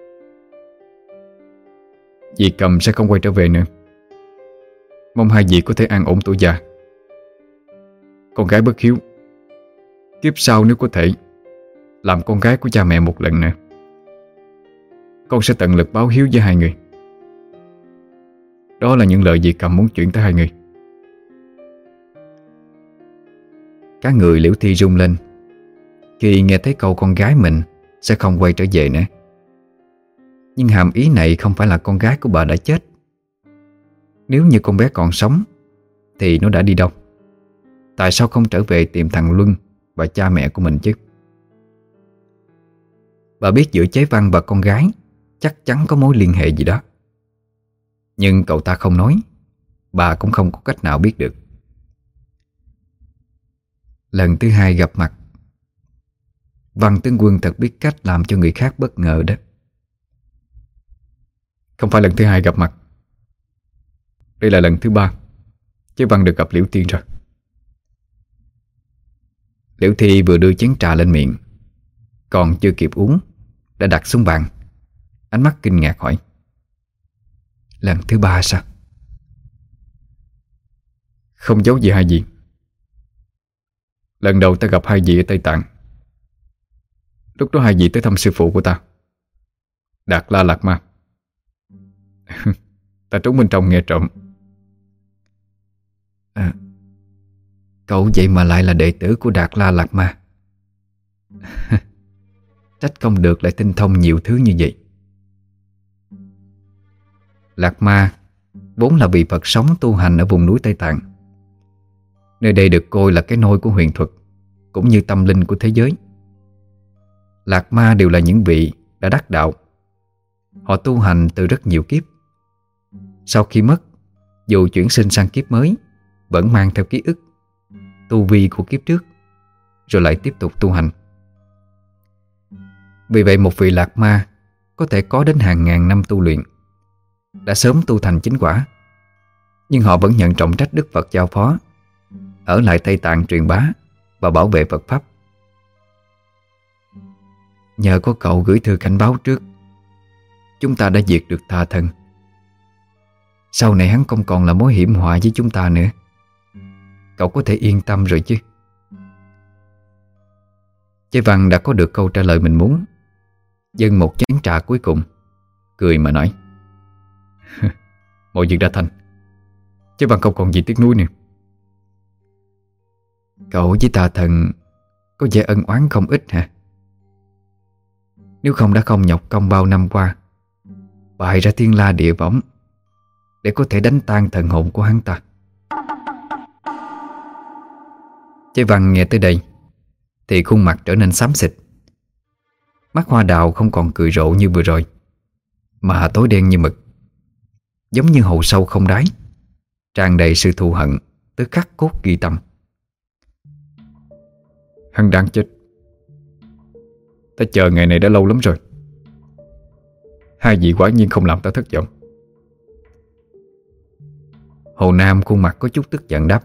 Di Cầm sẽ không quay trở về nữa. Mong hai vị có thể an ổn tuổi già. Con gái bất hiếu, kiếp sau nếu có thể làm con gái của cha mẹ một lần nữa, con sẽ tận lực báo hiếu với hai người. Đó là những lời Di Cầm muốn chuyển tới hai người. Cả người Liễu Thi rung lên khi nghe thấy câu con gái mình sẽ không quay trở về nữa. Nhưng hàm ý này không phải là con gái của bà đã chết. Nếu như con bé còn sống thì nó đã đi đâu? Tại sao không trở về tìm thằng Luân và cha mẹ của mình chứ? Bà biết giữa Chái Văn và con gái chắc chắn có mối liên hệ gì đó, nhưng cậu ta không nói, bà cũng không có cách nào biết được. Lần thứ hai gặp mặt, Văn tướng quân thật biết cách làm cho người khác bất ngờ đó. Không phải lần thứ hai gặp mặt, đây là lần thứ ba Chái Văn được gặp Liễu Tiên rồi. Liễu Thi vừa đưa chén trà lên miệng, còn chưa kịp uống đã đặt xuống bàn, ánh mắt kinh ngạc hỏi. Lần thứ ba sao? Không giấu gì hai vị. Lần đầu ta gặp hai vị ở Tây Tạng. Lúc đó hai vị tới thăm sư phụ của ta, Đạt La Lạt Ma. Ta trốn bên trong nghe trộm. À, cậu vậy mà lại là đệ tử của Đạt La Lạt Ma. Trách không được lại tinh thông nhiều thứ như vậy. Lạt Ma vốn là vị Phật sống tu hành ở vùng núi Tây Tạng. Nơi đây được coi là cái nôi của huyền thuật cũng như tâm linh của thế giới. Lạt Ma đều là những vị đã đắc đạo. Họ tu hành từ rất nhiều kiếp. Sau khi mất, dù chuyển sinh sang kiếp mới, vẫn mang theo ký ức, tu vi của kiếp trước, rồi lại tiếp tục tu hành. Vì vậy một vị Lạt Ma có thể có đến hàng ngàn năm tu luyện, đã sớm tu thành chính quả, nhưng họ vẫn nhận trọng trách Đức Phật giao phó, ở lại Tây Tạng truyền bá và bảo vệ Phật Pháp. Nhờ có cậu gửi thư cảnh báo trước, chúng ta đã diệt được tà thần. Sau này hắn không còn là mối hiểm họa với chúng ta nữa. Cậu có thể yên tâm rồi chứ. Chế Văn đã có được câu trả lời mình muốn, dâng một chén trà cuối cùng, cười mà nói: mọi việc đã thành, Chế Văn không còn gì tiếc nuối nữa. Cậu với tà thần có vẻ ân oán không ít hả? Nếu không đã không nhọc công bao năm qua bày ra thiên la địa võng để có thể đánh tan thần hồn của hắn ta. Chế Văn nghe tới đây thì khuôn mặt trở nên xám xịt. Mắt hoa đào không còn cười rộ như vừa rồi, mà tối đen như mực, giống như hồ sâu không đáy, tràn đầy sự thù hận tới khắc cốt ghi tâm. Hắn đang chết. Ta chờ ngày này đã lâu lắm rồi. Hai vị quả nhiên không làm ta thất vọng. Hồ Nam khuôn mặt có chút tức giận đáp: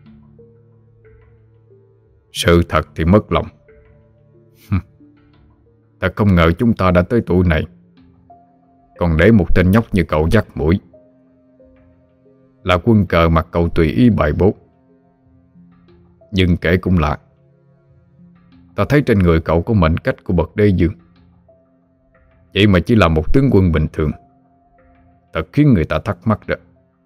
sự thật thì mất lòng. Ta không ngờ chúng ta đã tới tuổi này còn để một tên nhóc như cậu dắt mũi, là quân cờ mặt cậu tùy ý bài bố. Nhưng kể cũng lạ, ta thấy trên người cậu có mệnh cách của bậc đế dương, vậy mà chỉ là một tướng quân bình thường, thật khiến người ta thắc mắc đó.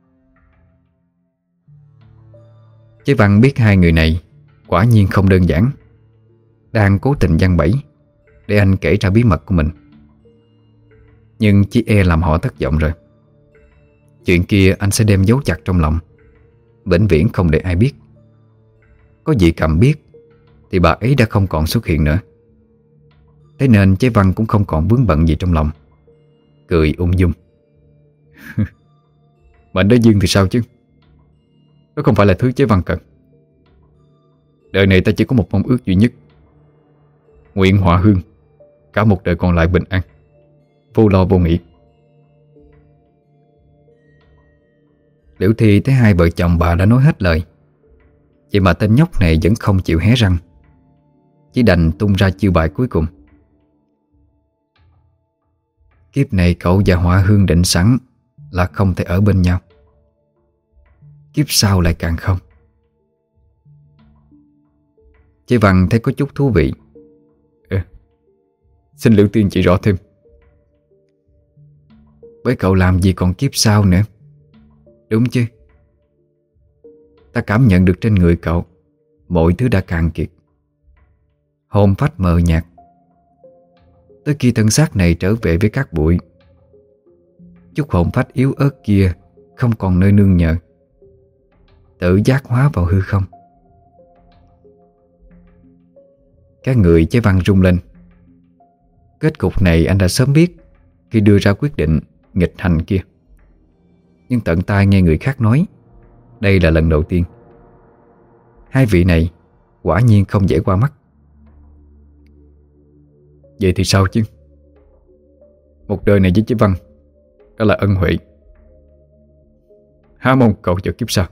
Chế Văn biết hai người này quả nhiên không đơn giản, đang cố tình giăng bẫy để anh kể ra bí mật của mình. Nhưng chỉ e làm họ thất vọng rồi. Chuyện kia anh sẽ đem giấu chặt trong lòng, vĩnh viễn không để ai biết. Có gì Cầm biết thì bà ấy đã không còn xuất hiện nữa. Thế nên Chế Văn cũng không còn vướng bận gì trong lòng, cười ung dung: mệnh đế dương thì sao chứ? Đó không phải là thứ Chế Văn cần. Đời này ta chỉ có một mong ước duy nhất: nguyện hòa hương cả một đời còn lại bình an, vô lo vô nghĩ. Liễu Thi thấy hai vợ chồng bà đã nói hết lời, vậy mà tên nhóc này vẫn không chịu hé răng, chỉ đành tung ra chiêu bài cuối cùng: kiếp này cậu và Họa Hương định sẵn là không thể ở bên nhau, kiếp sau lại càng không. Chế Văn thấy có chút thú vị: ừ, xin Liễu Tiên chỉ rõ thêm. Với cậu làm gì còn kiếp sau nữa, đúng chứ? Ta cảm nhận được trên người cậu mọi thứ đã cạn kiệt, hồn phách mờ nhạt. Tới khi thân xác này trở về với cát bụi, chút hồn phách yếu ớt kia không còn nơi nương nhờ, tự giác hóa vào hư không. Các người Chế Văn rung lên. Kết cục này anh đã sớm biết khi đưa ra quyết định nghịch hành kia, nhưng tận tai nghe người khác nói đây là lần đầu tiên. Hai vị này quả nhiên không dễ qua mắt. Vậy thì sao chứ? Một đời này với Chế Văn đã là ân huệ, há mong cậu vào kiếp sau.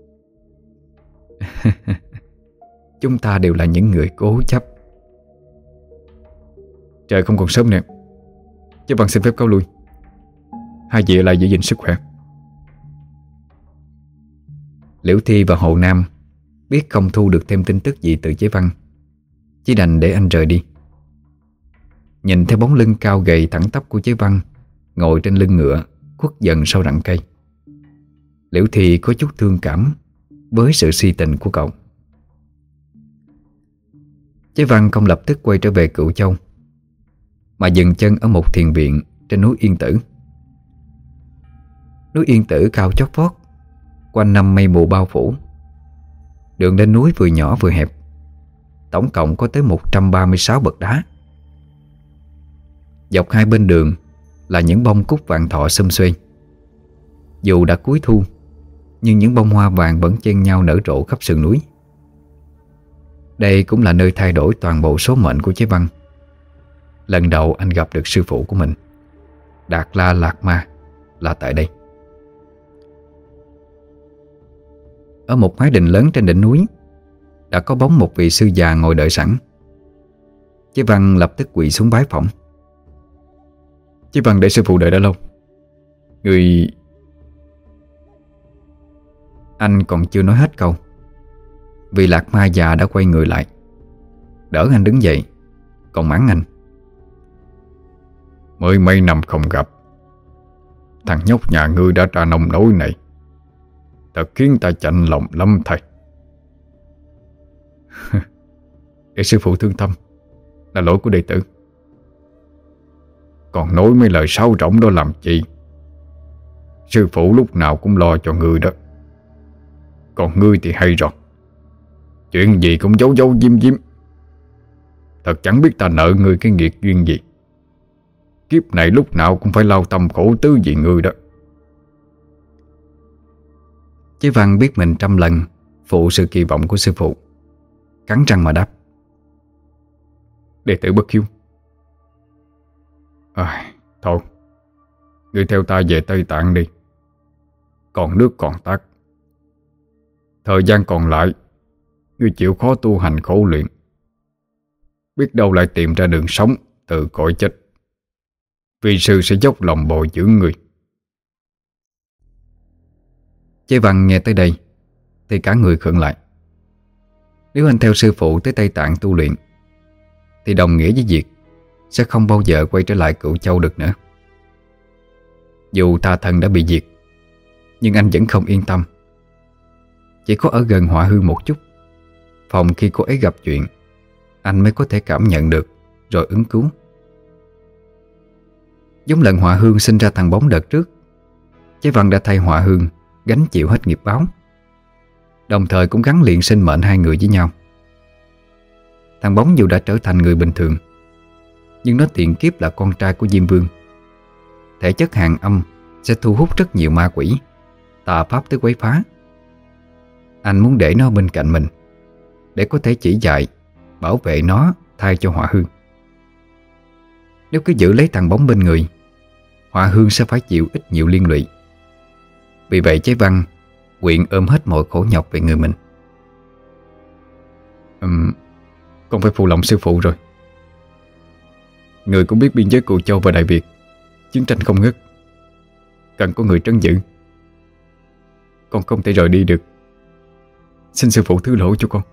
Chúng ta đều là những người cố chấp. Trời không còn sớm nữa, Chế Văn xin phép cáo lui. Hai vị lại giữ gìn sức khỏe. Liễu Thi và Hồ Nam biết không thu được thêm tin tức gì từ Chế Văn, chỉ đành để anh rời đi. Nhìn theo bóng lưng cao gầy thẳng tắp của Chế Văn ngồi trên lưng ngựa khuất dần sau rặng cây, Liễu Thi có chút thương cảm với sự si tình của cậu. Chế Văn không lập tức quay trở về Cửu Châu, mà dừng chân ở một thiền viện trên núi Yên Tử. Núi Yên Tử cao chót vót, quanh năm mây mù bao phủ. Đường lên núi vừa nhỏ vừa hẹp, tổng cộng có tới một trăm ba mươi sáu bậc đá. Dọc hai bên đường là những bông cúc vạn thọ xum xuê. Dù đã cuối thu, nhưng những bông hoa vàng vẫn chen nhau nở rộ khắp sườn núi. Đây cũng là nơi thay đổi toàn bộ số mệnh của Chế Văn. Lần đầu anh gặp được sư phụ của mình, Đạt La Lạt Ma, là tại đây. Ở một mái đình lớn trên đỉnh núi đã có bóng một vị sư già ngồi đợi sẵn. Chế Văn lập tức quỳ xuống bái phỏng. Chế Văn để sư phụ đợi đã lâu. Người... Anh còn chưa nói hết câu, vì Lạc Ma già đã quay người lại, đỡ anh đứng dậy, còn mắng anh: Mới mấy năm không gặp, thằng nhóc nhà ngươi đã ra nông nỗi này, thật khiến ta chạnh lòng lắm thầy. Để sư phụ thương tâm, là lỗi của đệ tử. Còn nói mấy lời sáo rỗng đó làm chi? Sư phụ lúc nào cũng lo cho ngươi đó. Còn ngươi thì hay rồi, chuyện gì cũng giấu giấu diêm diêm. Thật chẳng biết ta nợ ngươi cái nghiệt duyên gì. Kiếp này lúc nào cũng phải lao tâm khổ tứ vì ngươi đó. Chế Văn biết mình trăm lần phụ sự kỳ vọng của sư phụ, cắn răng mà đáp: Đệ tử bất hiếu. À, thôi, ngươi theo ta về Tây Tạng đi. Còn nước còn tát. Thời gian còn lại, ngươi chịu khó tu hành khổ luyện, biết đâu lại tìm ra đường sống từ cõi chết. Vì sư sẽ dốc lòng bồi dưỡng ngươi. Chế Văn nghe tới đây thì cả người khựng lại. Nếu anh theo sư phụ tới Tây Tạng tu luyện thì đồng nghĩa với việc sẽ không bao giờ quay trở lại Cửu Châu được nữa. Dù tà thần đã bị diệt, nhưng anh vẫn không yên tâm. Chỉ có ở gần Họa Hương một chút, phòng khi cô ấy gặp chuyện, anh mới có thể cảm nhận được rồi ứng cứu. Giống lần Họa Hương sinh ra thằng Bóng đợt trước, Chế Văn đã thay Họa Hương gánh chịu hết nghiệp báo, đồng thời cũng gắn liền sinh mệnh hai người với nhau. Thằng Bóng dù đã trở thành người bình thường, nhưng nó tiền kiếp là con trai của Diêm Vương. Thể chất hàn âm sẽ thu hút rất nhiều ma quỷ, tà pháp tới quấy phá. Anh muốn để nó bên cạnh mình để có thể chỉ dạy, bảo vệ nó thay cho Họa Hương. Nếu cứ giữ lấy thằng Bóng bên người, Họa Hương sẽ phải chịu ít nhiều liên lụy. Vì vậy Chế Văn nguyện ôm hết mọi khổ nhọc về người mình. uhm, Con phải phụ lòng sư phụ rồi. Người cũng biết biên giới Cửu Châu và Đại Việt chiến tranh không ngớt, cần có người trấn giữ. Con không thể rời đi được. Xin sư phụ thứ lỗi cho con.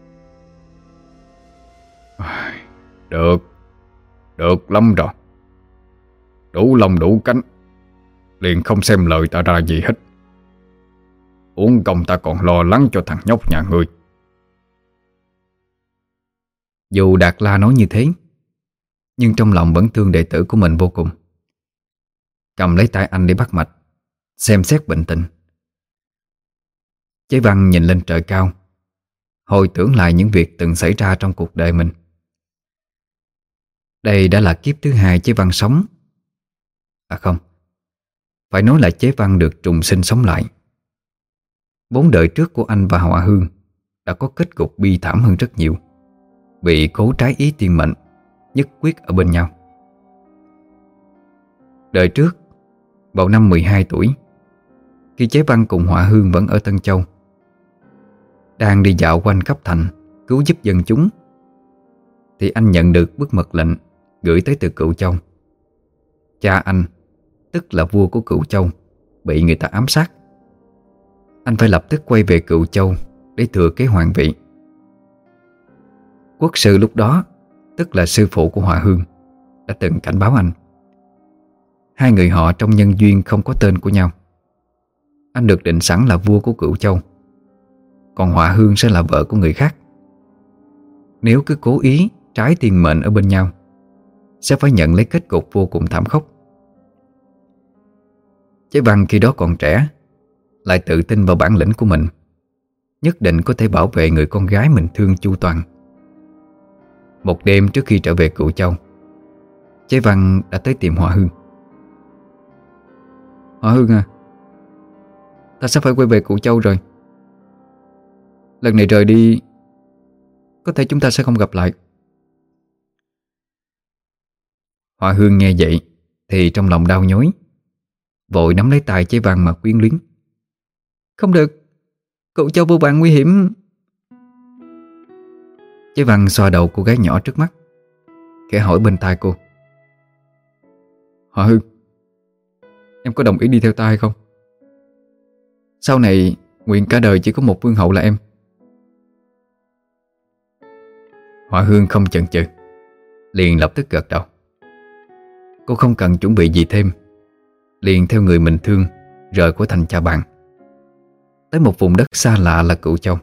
Được, được lắm rồi. Đủ lòng đủ cánh, liền không xem lời ta ra gì hết. Uổng công ta còn lo lắng cho thằng nhóc nhà ngươi. Dù Đạt La nói như thế, nhưng trong lòng vẫn thương đệ tử của mình vô cùng. Cầm lấy tay anh để bắt mạch, xem xét bệnh tình. Chế Văn nhìn lên trời cao, hồi tưởng lại những việc từng xảy ra trong cuộc đời mình. Đây đã là kiếp thứ hai Chế Văn sống. À không, phải nói là Chế Văn được trùng sinh sống lại. Bốn đời trước của anh và Họa Hương đã có kết cục bi thảm hơn rất nhiều, bị cố trái ý tiên mệnh, nhất quyết ở bên nhau. Đời trước, vào năm mười hai tuổi, khi Chế Văn cùng Họa Hương vẫn ở Tân Châu, đang đi dạo quanh khắp thành cứu giúp dân chúng, thì anh nhận được bức mật lệnh gửi tới từ Cửu Châu. Cha anh, tức là vua của Cửu Châu, bị người ta ám sát. Anh phải lập tức quay về Cửu Châu để thừa kế hoàng vị. Quốc sư lúc đó, tức là sư phụ của Họa Hương, đã từng cảnh báo anh. Hai người họ trong nhân duyên không có tên của nhau. Anh được định sẵn là vua của Cửu Châu, còn Họa Hương sẽ là vợ của người khác. Nếu cứ cố ý trái tiền mệnh ở bên nhau, sẽ phải nhận lấy kết cục vô cùng thảm khốc. Chế Văn khi đó còn trẻ, lại tự tin vào bản lĩnh của mình, nhất định có thể bảo vệ người con gái mình thương chu toàn. Một đêm trước khi trở về Cửu Châu, Chế Văn đã tới tìm Họa Hương. Họa Hương à, ta sắp phải quay về Cửu Châu rồi. Lần này rời đi, có thể chúng ta sẽ không gặp lại. Họa Hương nghe vậy thì trong lòng đau nhói. vội nắm lấy tay Chế Văn mà quyến luyến. Không được, cậu Châu vô vàn nguy hiểm. Chế Văn xoa đầu cô gái nhỏ trước mắt, khẽ hỏi bên tai cô. Hòa Hương, em có đồng ý đi theo ta hay không? Sau này nguyện cả đời chỉ có một vương hậu là em. Hòa Hương không chần chừ, liền lập tức gật đầu. Cô không cần chuẩn bị gì thêm, liền theo người mình thương rời khỏi thành Cha Bàng, tới một vùng đất xa lạ là Cửu Châu.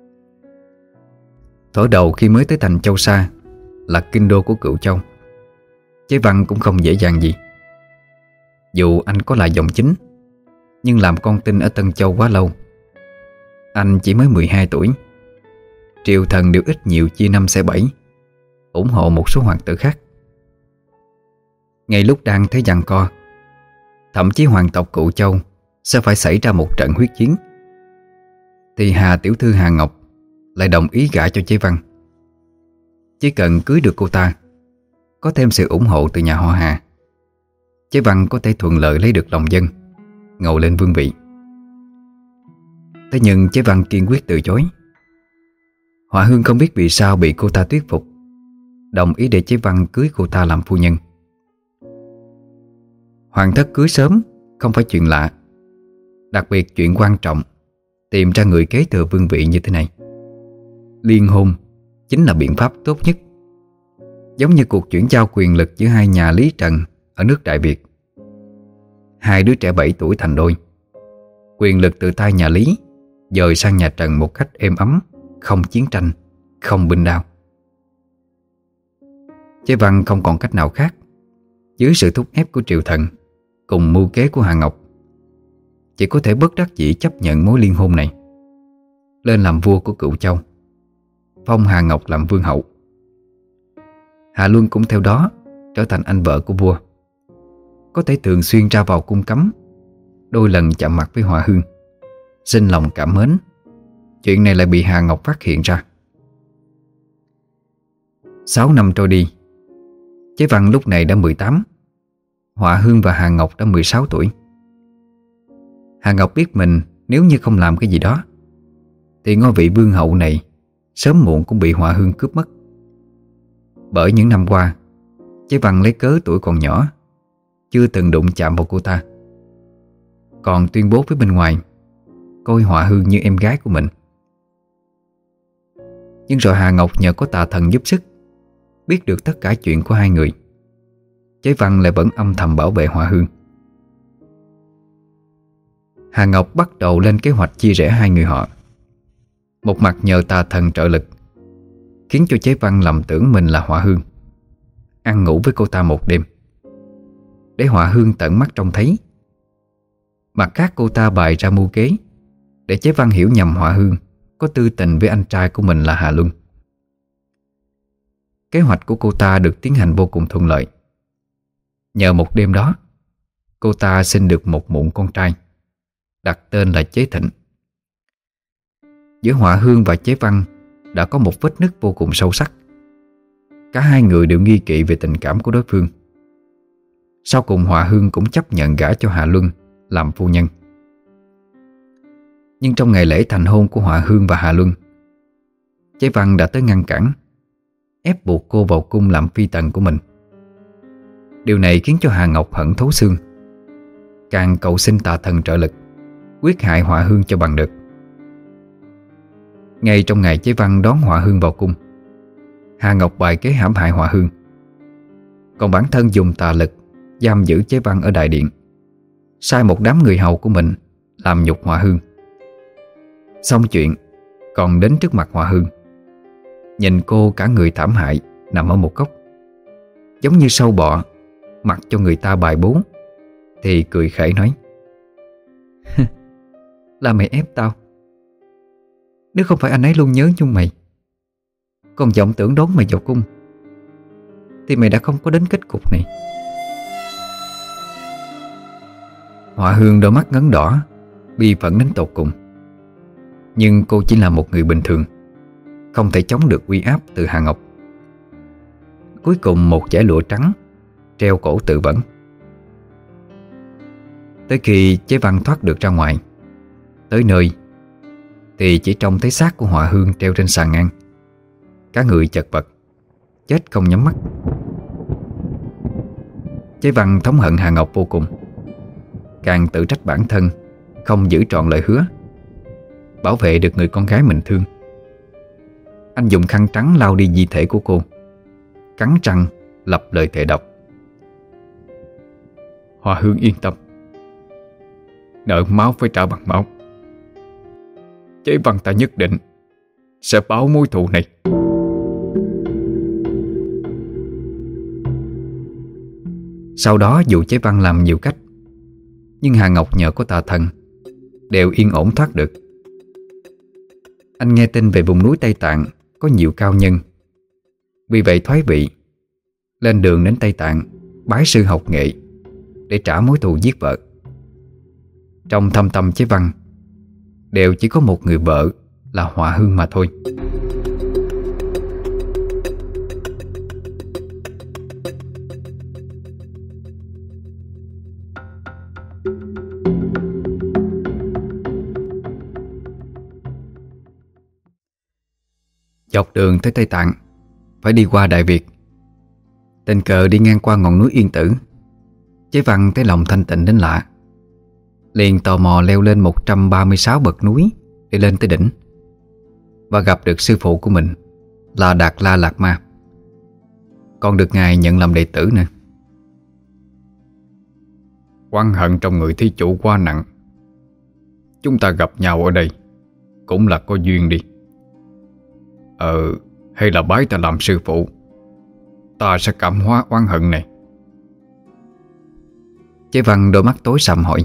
Thổi đầu khi mới tới thành Châu Sa, là kinh đô của Cửu Châu, Chế Văn cũng không dễ dàng gì. Dù anh có là dòng chính, nhưng làm con tin ở Tân Châu quá lâu. Anh chỉ mới mười hai tuổi. Triều thần đều ít nhiều chia năm xẻ bảy, ủng hộ một số hoàng tử khác. Ngay lúc đang thấy giằng co, thậm chí hoàng tộc Cửu Châu sẽ phải xảy ra một trận huyết chiến, thì Hà tiểu thư Hà Ngọc lại đồng ý gả cho Chế Văn. Chỉ cần cưới được cô ta, có thêm sự ủng hộ từ nhà họ Hà, Chế Văn có thể thuận lợi lấy được lòng dân, ngồi lên vương vị. Thế nhưng Chế Văn kiên quyết từ chối. Hòa Hương không biết vì sao bị cô ta thuyết phục, đồng ý để Chế Văn cưới cô ta làm phu nhân. Hoàng thất cưới sớm không phải chuyện lạ, đặc biệt chuyện quan trọng tìm ra người kế thừa vương vị như thế này. Liên hôn chính là biện pháp tốt nhất, giống như cuộc chuyển giao quyền lực giữa hai nhà Lý Trần ở nước Đại Việt. Hai đứa trẻ bảy tuổi thành đôi, quyền lực từ tay nhà Lý dời sang nhà Trần một cách êm ấm, không chiến tranh, không binh đao. Chế Văn không còn cách nào khác, dưới sự thúc ép của triều thần cùng mưu kế của Hà Ngọc, chỉ có thể bất đắc dĩ chấp nhận mối liên hôn này, lên làm vua của Cửu Châu, phong Hà Ngọc làm vương hậu. Hà Luân cũng theo đó trở thành anh vợ của vua, có thể thường xuyên ra vào cung cấm, đôi lần chạm mặt với Hòa Hương, sinh lòng cảm mến. Chuyện này lại bị Hà Ngọc phát hiện ra. Sáu năm trôi đi, Chế Văn lúc này đã mười tám, Hòa Hương và Hà Ngọc đã mười sáu tuổi. Hà Ngọc biết mình nếu như không làm cái gì đó thì ngôi vị vương hậu này sớm muộn cũng bị Hòa Hương cướp mất. Bởi những năm qua, Chế Văn lấy cớ tuổi còn nhỏ, chưa từng đụng chạm vào cô ta, còn tuyên bố với bên ngoài coi Hòa Hương như em gái của mình. Nhưng rồi Hà Ngọc nhờ có tà thần giúp sức, biết được tất cả chuyện của hai người. Chế Văn lại vẫn âm thầm bảo vệ Hòa Hương. Hà Ngọc bắt đầu lên kế hoạch chia rẽ hai người họ. Một mặt nhờ tà thần trợ lực, khiến cho Chế Văn lầm tưởng mình là Hòa Hương, ăn ngủ với cô ta một đêm, để Hòa Hương tận mắt trông thấy. Mặt khác cô ta bày ra mưu kế để Chế Văn hiểu nhầm Hòa Hương có tư tình với anh trai của mình là Hà Luân. Kế hoạch của cô ta được tiến hành vô cùng thuận lợi. Nhờ một đêm đó, cô ta sinh được một mụn con trai, đặt tên là Chế Thịnh. Giữa Hòa Hương và Chế Văn đã có một vết nứt vô cùng sâu sắc. Cả hai người đều nghi kỵ về tình cảm của đối phương. Sau cùng Hòa Hương cũng chấp nhận gả cho Hà Luân làm phu nhân. Nhưng trong ngày lễ thành hôn của Hòa Hương và Hà Luân, Chế Văn đã tới ngăn cản, ép buộc cô vào cung làm phi tần của mình. Điều này khiến cho Hà Ngọc hận thấu xương, càng cầu xin tà thần trợ lực, quyết hại Hòa Hương cho bằng được. Ngay trong ngày Chế Văn đón Hòa Hương vào cung, Hà Ngọc bài kế hãm hại Hòa Hương, còn bản thân dùng tà lực giam giữ Chế Văn ở đại điện, sai một đám người hầu của mình làm nhục Hòa Hương. Xong chuyện, còn đến trước mặt Hòa Hương, nhìn cô cả người thảm hại nằm ở một góc, giống như sâu bọ, mặc cho người ta bài bố, thì cười khẩy nói: là mày ép tao. Nếu không phải anh ấy luôn nhớ nhung mày, còn vọng tưởng đón mày vào cung, thì mày đã không có đến kết cục này. Hòa Hương đôi mắt ngấn đỏ, bi phẫn đến tột cùng. Nhưng cô chỉ là một người bình thường, không thể chống được uy áp từ Hà Ngọc. Cuối cùng một dải lụa trắng treo cổ tự vẫn: Tới khi Chế Văn thoát được ra ngoài, tới nơi thì chỉ trông thấy xác của Hòa Hương treo trên sàn ngang, cả người chật vật, chết không nhắm mắt. Chế Văn thống hận Hà Ngọc vô cùng, càng tự trách bản thân không giữ trọn lời hứa, bảo vệ được người con gái mình thương. Anh dùng khăn trắng lau đi di thể của cô, cắn răng lập lời thề độc: Hòa Hương yên tâm, nợ máu phải trả bằng máu. Chế Văn ta nhất định sẽ báo mối thù này. Sau đó dù Chế Văn làm nhiều cách, nhưng Hà Ngọc nhờ có tà thần đều yên ổn thoát được. Anh nghe tin về vùng núi Tây Tạng có nhiều cao nhân, vì vậy thoái vị, lên đường đến Tây Tạng bái sư học nghệ để trả mối thù giết vợ. Trong thâm tâm Chế Văn đều chỉ có một người vợ là Hòa Hương mà thôi. Dọc đường tới Tây Tạng phải đi qua Đại Việt. Tình cờ đi ngang qua ngọn núi Yên Tử, Chế Văn thấy lòng thanh tịnh đến lạ, liền tò mò leo lên một trăm ba mươi sáu bậc núi để lên tới đỉnh, và gặp được sư phụ của mình là Đạt La Lạt Ma, còn được ngài nhận làm đệ tử nữa. Oán hận trong người thí chủ quá nặng, chúng ta gặp nhau ở đây cũng là có duyên đi. Ờ, hay là bái ta làm sư phụ, ta sẽ cảm hóa oán hận này. Chế Văn đôi mắt tối sầm hỏi: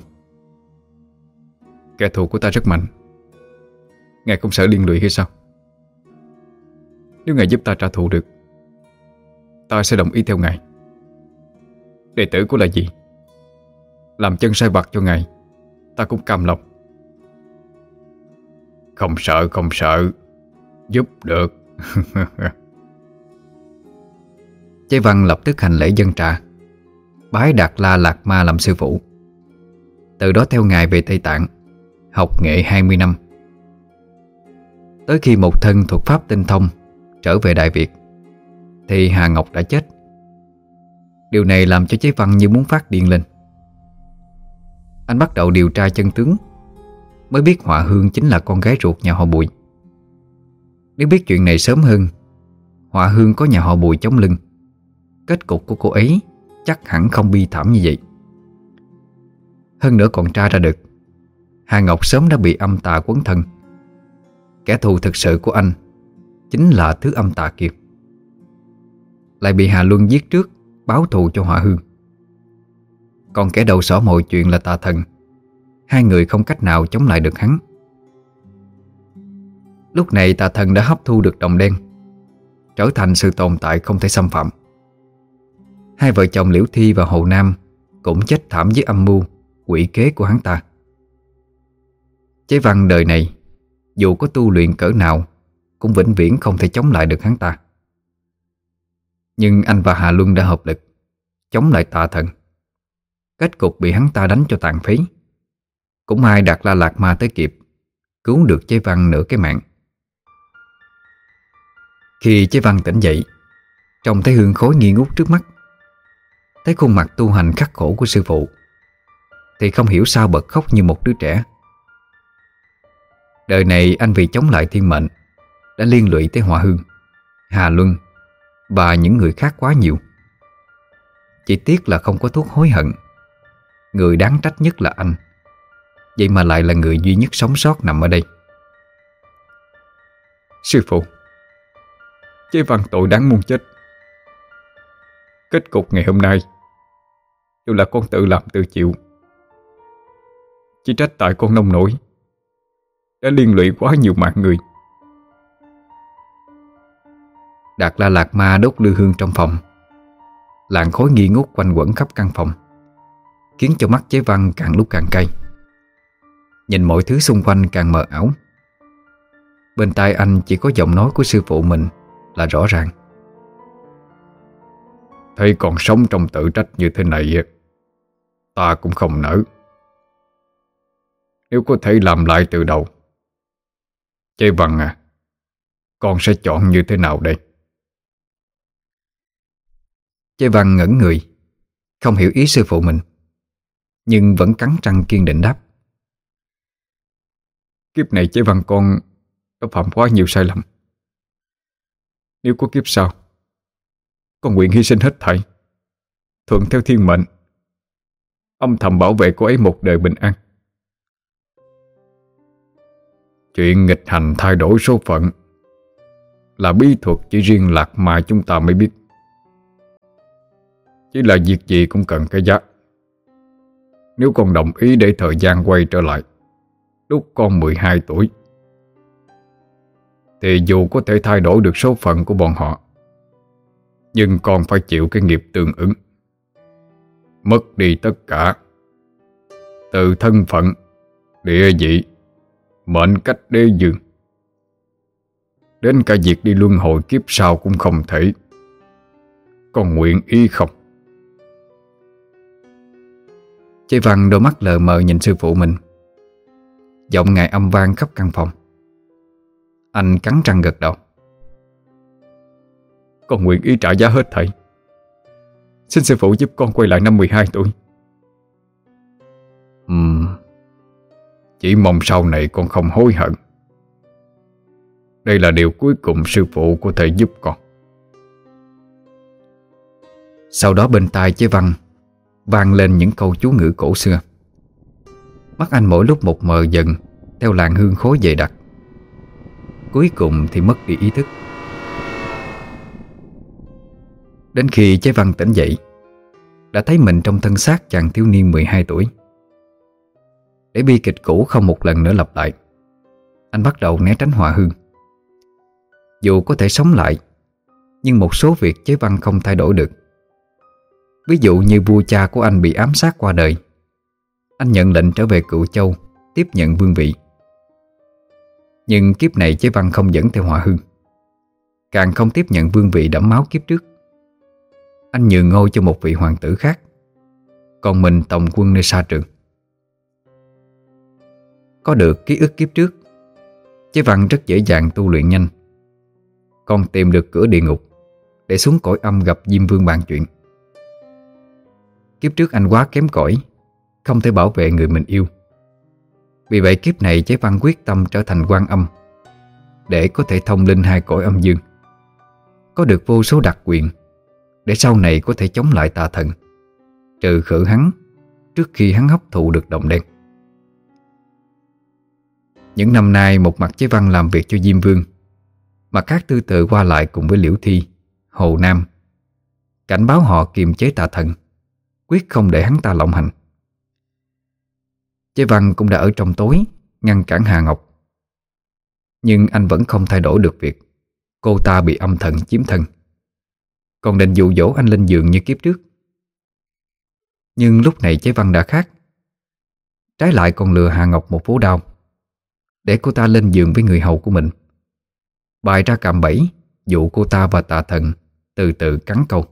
Kẻ thù của ta rất mạnh, ngài không sợ liên lụy hay sao? Nếu ngài giúp ta trả thù được, ta sẽ đồng ý theo ngài. Đệ tử của là gì? Làm chân sai vặt cho ngài, ta cũng cam lòng. Không sợ, không sợ, giúp được. Chế Văn lập tức hành lễ dân trà, bái Đạt La Lạt Ma làm sư phụ. Từ đó theo ngài về Tây Tạng học nghệ hai mươi năm. Tới khi một thân thuật pháp tinh thông trở về Đại Việt thì Hà Ngọc đã chết. Điều này làm cho Chế Văn như muốn phát điên lên. Anh bắt đầu điều tra chân tướng, mới biết Hòa Hương chính là con gái ruột nhà họ Bùi. Nếu biết chuyện này sớm hơn, Hòa Hương có nhà họ Bùi chống lưng, kết cục của cô ấy chắc hẳn không bi thảm như vậy. Hơn nữa còn tra ra được Hà Ngọc sớm đã bị âm tà quấn thân. Kẻ thù thực sự của anh chính là thứ âm tà kia, lại bị Hà Luân giết trước báo thù cho Hòa Hương. Còn kẻ đầu sỏ mọi chuyện là tà thần. Hai người không cách nào chống lại được hắn. Lúc này tà thần đã hấp thu được đồng đen, trở thành sự tồn tại không thể xâm phạm. Hai vợ chồng Liễu Thi và Hồ Nam cũng chết thảm dưới âm mưu quỷ kế của hắn ta. Chế Văn đời này dù có tu luyện cỡ nào cũng vĩnh viễn không thể chống lại được hắn ta. Nhưng anh và Hà Luân đã hợp lực chống lại tà thần. Kết cục bị hắn ta đánh cho tàn phế. Cũng may Đạt La Lạt Ma tới kịp, cứu được Chế Văn nửa cái mạng. Khi Chế Văn tỉnh dậy, trông thấy hương khói nghi ngút trước mắt, thấy khuôn mặt tu hành khắc khổ của sư phụ, thì không hiểu sao bật khóc như một đứa trẻ. Đời này anh vì chống lại thiên mệnh đã liên lụy tới Hòa Hương, Hà Luân và những người khác quá nhiều. Chỉ tiếc là không có thuốc hối hận. Người đáng trách nhất là anh, vậy mà lại là người duy nhất sống sót nằm ở đây. Sư phụ, Chế Văn tội đáng muôn chết. Kết cục ngày hôm nay đều là con tự làm tự chịu. Chỉ trách tại con nông nổi đã liên lụy quá nhiều mạng người. Đạt La Lạt Ma đốt lư hương trong phòng. Làn khói nghi ngút quanh quẩn khắp căn phòng, khiến cho mắt Chế Văn càng lúc càng cay. Nhìn mọi thứ xung quanh càng mờ ảo. Bên tai anh chỉ có giọng nói của sư phụ mình là rõ ràng. Thấy còn sống trong tự trách như thế này, ta cũng không nỡ. Nếu có thể làm lại từ đầu, Chế Văn à, con sẽ chọn như thế nào đây? Chế Văn ngẩn người, không hiểu ý sư phụ mình, nhưng vẫn cắn răng kiên định đáp. Kiếp này Chế Văn con đã phạm quá nhiều sai lầm. Nếu có kiếp sau, con nguyện hy sinh hết thảy, thuận theo thiên mệnh, âm thầm bảo vệ cô ấy một đời bình an. Chuyện nghịch hành thay đổi số phận là bí thuật chỉ riêng Lạc Ma chúng ta mới biết. Chỉ là việc gì cũng cần cái giá. Nếu con đồng ý để thời gian quay trở lại lúc con mười hai tuổi, thì dù có thể thay đổi được số phận của bọn họ, nhưng con phải chịu cái nghiệp tương ứng. Mất đi tất cả, từ thân phận, địa vị, mệnh cách đế dương, đến cả việc đi luân hồi kiếp sau cũng không thể. Con nguyện ý không? Chế Văn đôi mắt lờ mờ nhìn sư phụ mình. Giọng ngài âm vang khắp căn phòng. Anh cắn răng gật đầu. Con nguyện ý trả giá hết thảy. Xin sư phụ giúp con quay lại năm mười hai tuổi. Ừm, Chỉ mong sau này con không hối hận. Đây là điều cuối cùng sư phụ có thể giúp con. Sau đó bên tai Chế Văn vang lên những câu chú ngữ cổ xưa. Mắt anh mỗi lúc một mờ dần theo làn hương khói dày đặc. Cuối cùng thì mất đi ý thức. Đến khi Chế Văn tỉnh dậy, đã thấy mình trong thân xác chàng thiếu niên mười hai tuổi. Để bi kịch cũ không một lần nữa lặp lại, anh bắt đầu né tránh Hòa Hương. Dù có thể sống lại, nhưng một số việc Chế Văn không thay đổi được. Ví dụ như vua cha của anh bị ám sát qua đời, anh nhận lệnh trở về Cựu Châu tiếp nhận vương vị. Nhưng kiếp này Chế Văn không dẫn theo Hòa Hương, càng không tiếp nhận vương vị đẫm máu kiếp trước. Anh nhường ngôi cho một vị hoàng tử khác, còn mình tòng quân nơi xa trường. Có được ký ức kiếp trước, Chế Văn rất dễ dàng tu luyện nhanh, còn tìm được cửa địa ngục để xuống cõi âm gặp Diêm Vương bàn chuyện. Kiếp trước anh quá kém cỏi, không thể bảo vệ người mình yêu. Vì vậy kiếp này Chế Văn quyết tâm trở thành Quan Âm, để có thể thông linh hai cõi âm dương, có được vô số đặc quyền, để sau này có thể chống lại tà thần, trừ khử hắn trước khi hắn hấp thụ được đồng đen. Những năm nay, một mặt Chế Văn làm việc cho Diêm Vương, mặt khác tư tự qua lại cùng với Liễu Thi, Hồ Nam, cảnh báo họ kiềm chế tà thần, quyết không để hắn ta lộng hành. Chế Văn cũng đã ở trong tối ngăn cản Hà Ngọc, nhưng anh vẫn không thay đổi được việc cô ta bị âm thần chiếm thân, còn định dụ dỗ anh lên giường như kiếp trước. Nhưng lúc này Chế Văn đã khác. Trái lại còn lừa Hà Ngọc một vố đau, để cô ta lên giường với người hầu của mình, bày ra cạm bẫy dụ cô ta và tà thần từ từ cắn câu.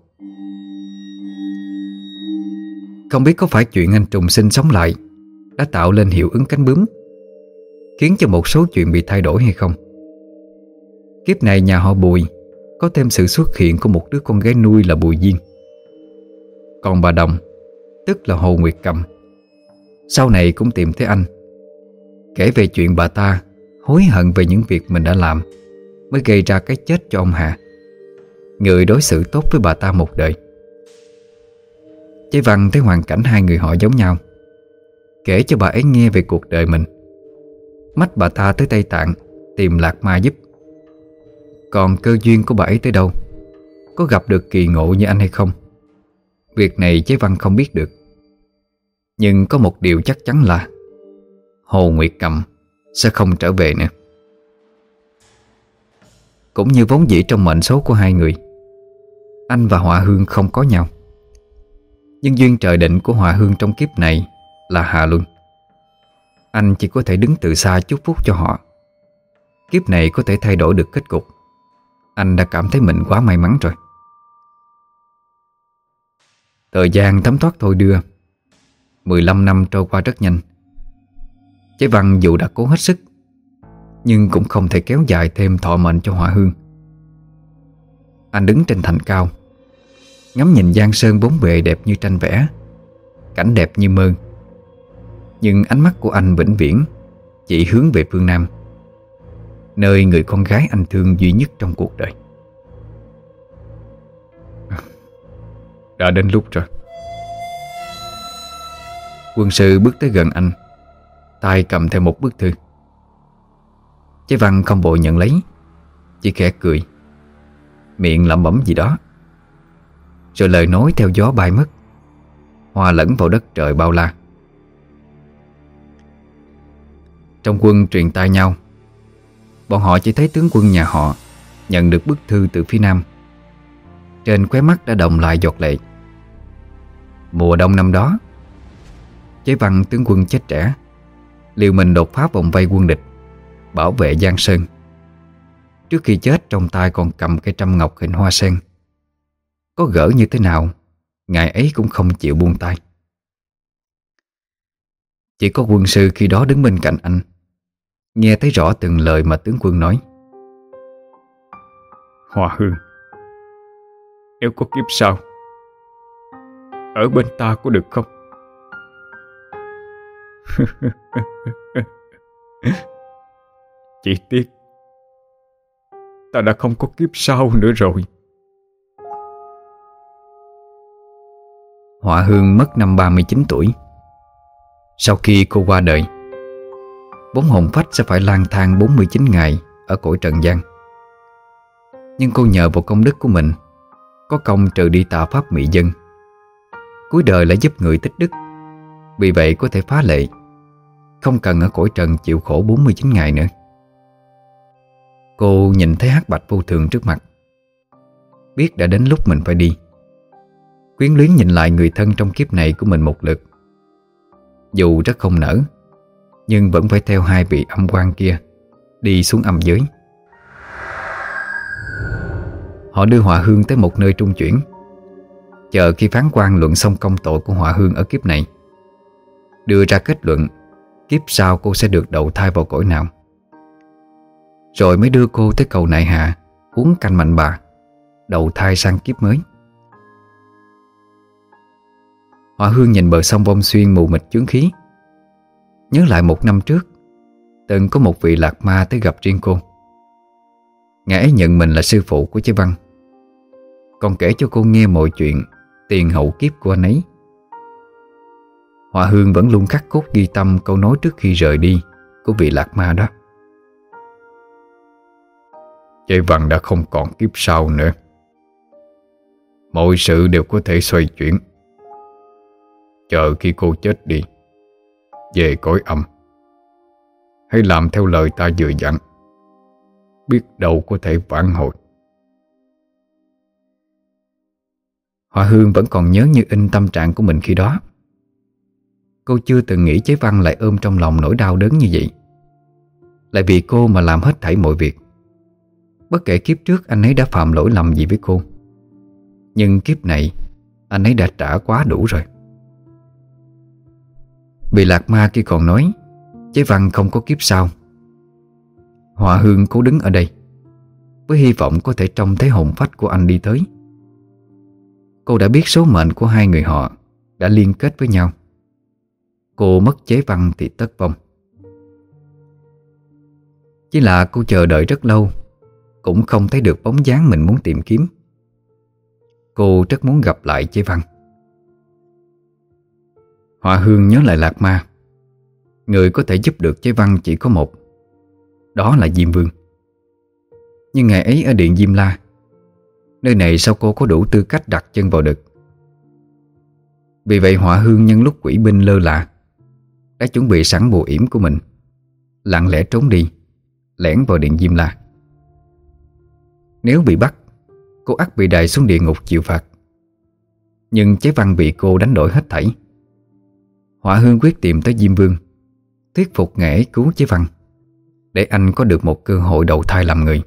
Không biết có phải chuyện anh trùng sinh sống lại đã tạo lên hiệu ứng cánh bướm, khiến cho một số chuyện bị thay đổi hay không. Kiếp này nhà họ Bùi có thêm sự xuất hiện của một đứa con gái nuôi là Bùi Diên. Còn bà Đồng, tức là Hồ Nguyệt Cầm, sau này cũng tìm thấy anh, kể về chuyện bà ta hối hận về những việc mình đã làm mới gây ra cái chết cho ông Hà, người đối xử tốt với bà ta một đời. Chế Văn thấy hoàn cảnh hai người họ giống nhau, kể cho bà ấy nghe về cuộc đời mình. Mách bà ta tới Tây Tạng tìm Lạc Ma giúp. Còn cơ duyên của bà ấy tới đâu, có gặp được kỳ ngộ như anh hay không, việc này Chế Văn không biết được. Nhưng có một điều chắc chắn là Hồ Nguyệt Cầm sẽ không trở về nữa. Cũng như vốn dĩ trong mệnh số của hai người, anh và Họa Hương không có nhau. Nhưng duyên trời định của Họa Hương trong kiếp này là Hà Luân. Anh chỉ có thể đứng từ xa chúc phúc cho họ. Kiếp này có thể thay đổi được kết cục, anh đã cảm thấy mình quá may mắn rồi. Thời gian thấm thoát thôi đưa, mười lăm năm trôi qua rất nhanh. Chế Văn dù đã cố hết sức, nhưng cũng không thể kéo dài thêm thọ mệnh cho Họa Hương. Anh đứng trên thành cao, ngắm nhìn giang sơn bốn bề đẹp như tranh vẽ, cảnh đẹp như mơ. Nhưng ánh mắt của anh vĩnh viễn chỉ hướng về phương Nam, nơi người con gái anh thương duy nhất trong cuộc đời. Đã đến lúc rồi. Quân sư bước tới gần anh, tay cầm theo một bức thư. Chế Văn không vội nhận lấy, chỉ khẽ cười, miệng lẩm bẩm gì đó, rồi lời nói theo gió bay mất, hòa lẫn vào đất trời bao la. Trong quân truyền tai nhau, bọn họ chỉ thấy tướng quân nhà họ nhận được bức thư từ phía Nam. Trên khóe mắt đã đọng lại giọt lệ. Mùa đông năm đó, Chế Văn tướng quân chết trẻ, liều mình đột phá vòng vây quân địch, bảo vệ Giang Sơn. Trước khi chết trong tay còn cầm cây trăm ngọc hình hoa sen. Có gỡ như thế nào, ngài ấy cũng không chịu buông tay. Chỉ có quân sư khi đó đứng bên cạnh anh, nghe thấy rõ từng lời mà tướng quân nói. Họa Hương, nếu có kiếp sau, ở bên ta có được không? Chỉ tiếc ta đã không có kiếp sau nữa rồi. Họa Hương mất năm ba mươi chín tuổi. Sau khi cô qua đời, vốn hồn phách sẽ phải lang thang bốn mươi chín ngày ở cõi trần gian. Nhưng cô nhờ vào công đức của mình, có công trừ đi tà pháp mị dân, cuối đời lại giúp người tích đức. Vì vậy có thể phá lệ, không cần ở cõi trần chịu khổ bốn mươi chín ngày nữa. Cô nhìn thấy hắc bạch vô thường trước mặt, biết đã đến lúc mình phải đi. Quyến luyến nhìn lại người thân trong kiếp này của mình một lượt. Dù rất không nỡ, nhưng vẫn phải theo hai vị âm quan kia đi xuống âm giới. Họ đưa Họa Hương tới một nơi trung chuyển, chờ khi phán quan luận xong công tội của Họa Hương ở kiếp này, đưa ra kết luận kiếp sau cô sẽ được đầu thai vào cõi nào, rồi mới đưa cô tới cầu Nại Hà uống canh mạnh bà, đầu thai sang kiếp mới. Họa Hương nhìn bờ sông Vong Xuyên mù mịt chướng khí, nhớ lại một năm trước từng có một vị lạc ma tới gặp riêng cô. Ngài ấy nhận mình là sư phụ của Chế Văn, còn kể cho cô nghe mọi chuyện tiền hậu kiếp của anh ấy. Họa Hương vẫn luôn khắc cốt ghi tâm câu nói trước khi rời đi của vị lạc ma đó. Chế Văn đã không còn kiếp sau nữa. Mọi sự đều có thể xoay chuyển. Chờ khi cô chết đi, về cõi âm, hãy làm theo lời ta vừa dặn, biết đâu có thể vãn hồi. Họa Hương vẫn còn nhớ như in tâm trạng của mình khi đó. Cô chưa từng nghĩ Chế Văn lại ôm trong lòng nỗi đau đớn như vậy, lại vì cô mà làm hết thảy mọi việc. Bất kể kiếp trước anh ấy đã phạm lỗi lầm gì với cô, nhưng kiếp này anh ấy đã trả quá đủ rồi. Vì lạc ma kia còn nói Chế Văn không có kiếp sau. Họa Hương cố đứng ở đây với hy vọng có thể trông thấy hồn phách của anh đi tới. Cô đã biết số mệnh của hai người họ đã liên kết với nhau. Cô mất Chế Văn thì tất vong. Chỉ là cô chờ đợi rất lâu, cũng không thấy được bóng dáng mình muốn tìm kiếm. Cô rất muốn gặp lại Chế Văn. Họa Hương nhớ lại lạc ma. Người có thể giúp được Chế Văn chỉ có một, đó là Diêm Vương. Nhưng ngày ấy ở điện Diêm La, nơi này sao cô có đủ tư cách đặt chân vào được. Vì vậy Họa Hương nhân lúc quỷ binh lơ là đã chuẩn bị sẵn bộ yểm của mình, lặng lẽ trốn đi, lẻn vào điện Diêm La. Nếu bị bắt, cô ắt bị đày xuống địa ngục chịu phạt. Nhưng Chế Văn bị cô đánh đổi hết thảy. Họa Hương quyết tìm tới Diêm Vương, thuyết phục ngài ấy cứu Chế Văn, để anh có được một cơ hội đầu thai làm người.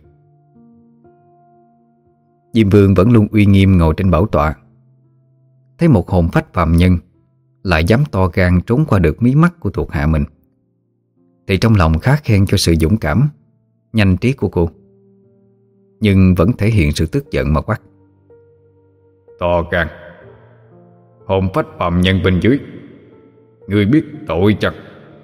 Diêm Vương vẫn luôn uy nghiêm ngồi trên bảo tọa. Thấy một hồn phách phàm nhân lại dám to gan trốn qua được mí mắt của thuộc hạ mình, thì trong lòng khá khen cho sự dũng cảm, nhanh trí của cô, nhưng vẫn thể hiện sự tức giận mà quát: To gan, hồn phách phạm nhân bên dưới, ngươi biết tội chăng?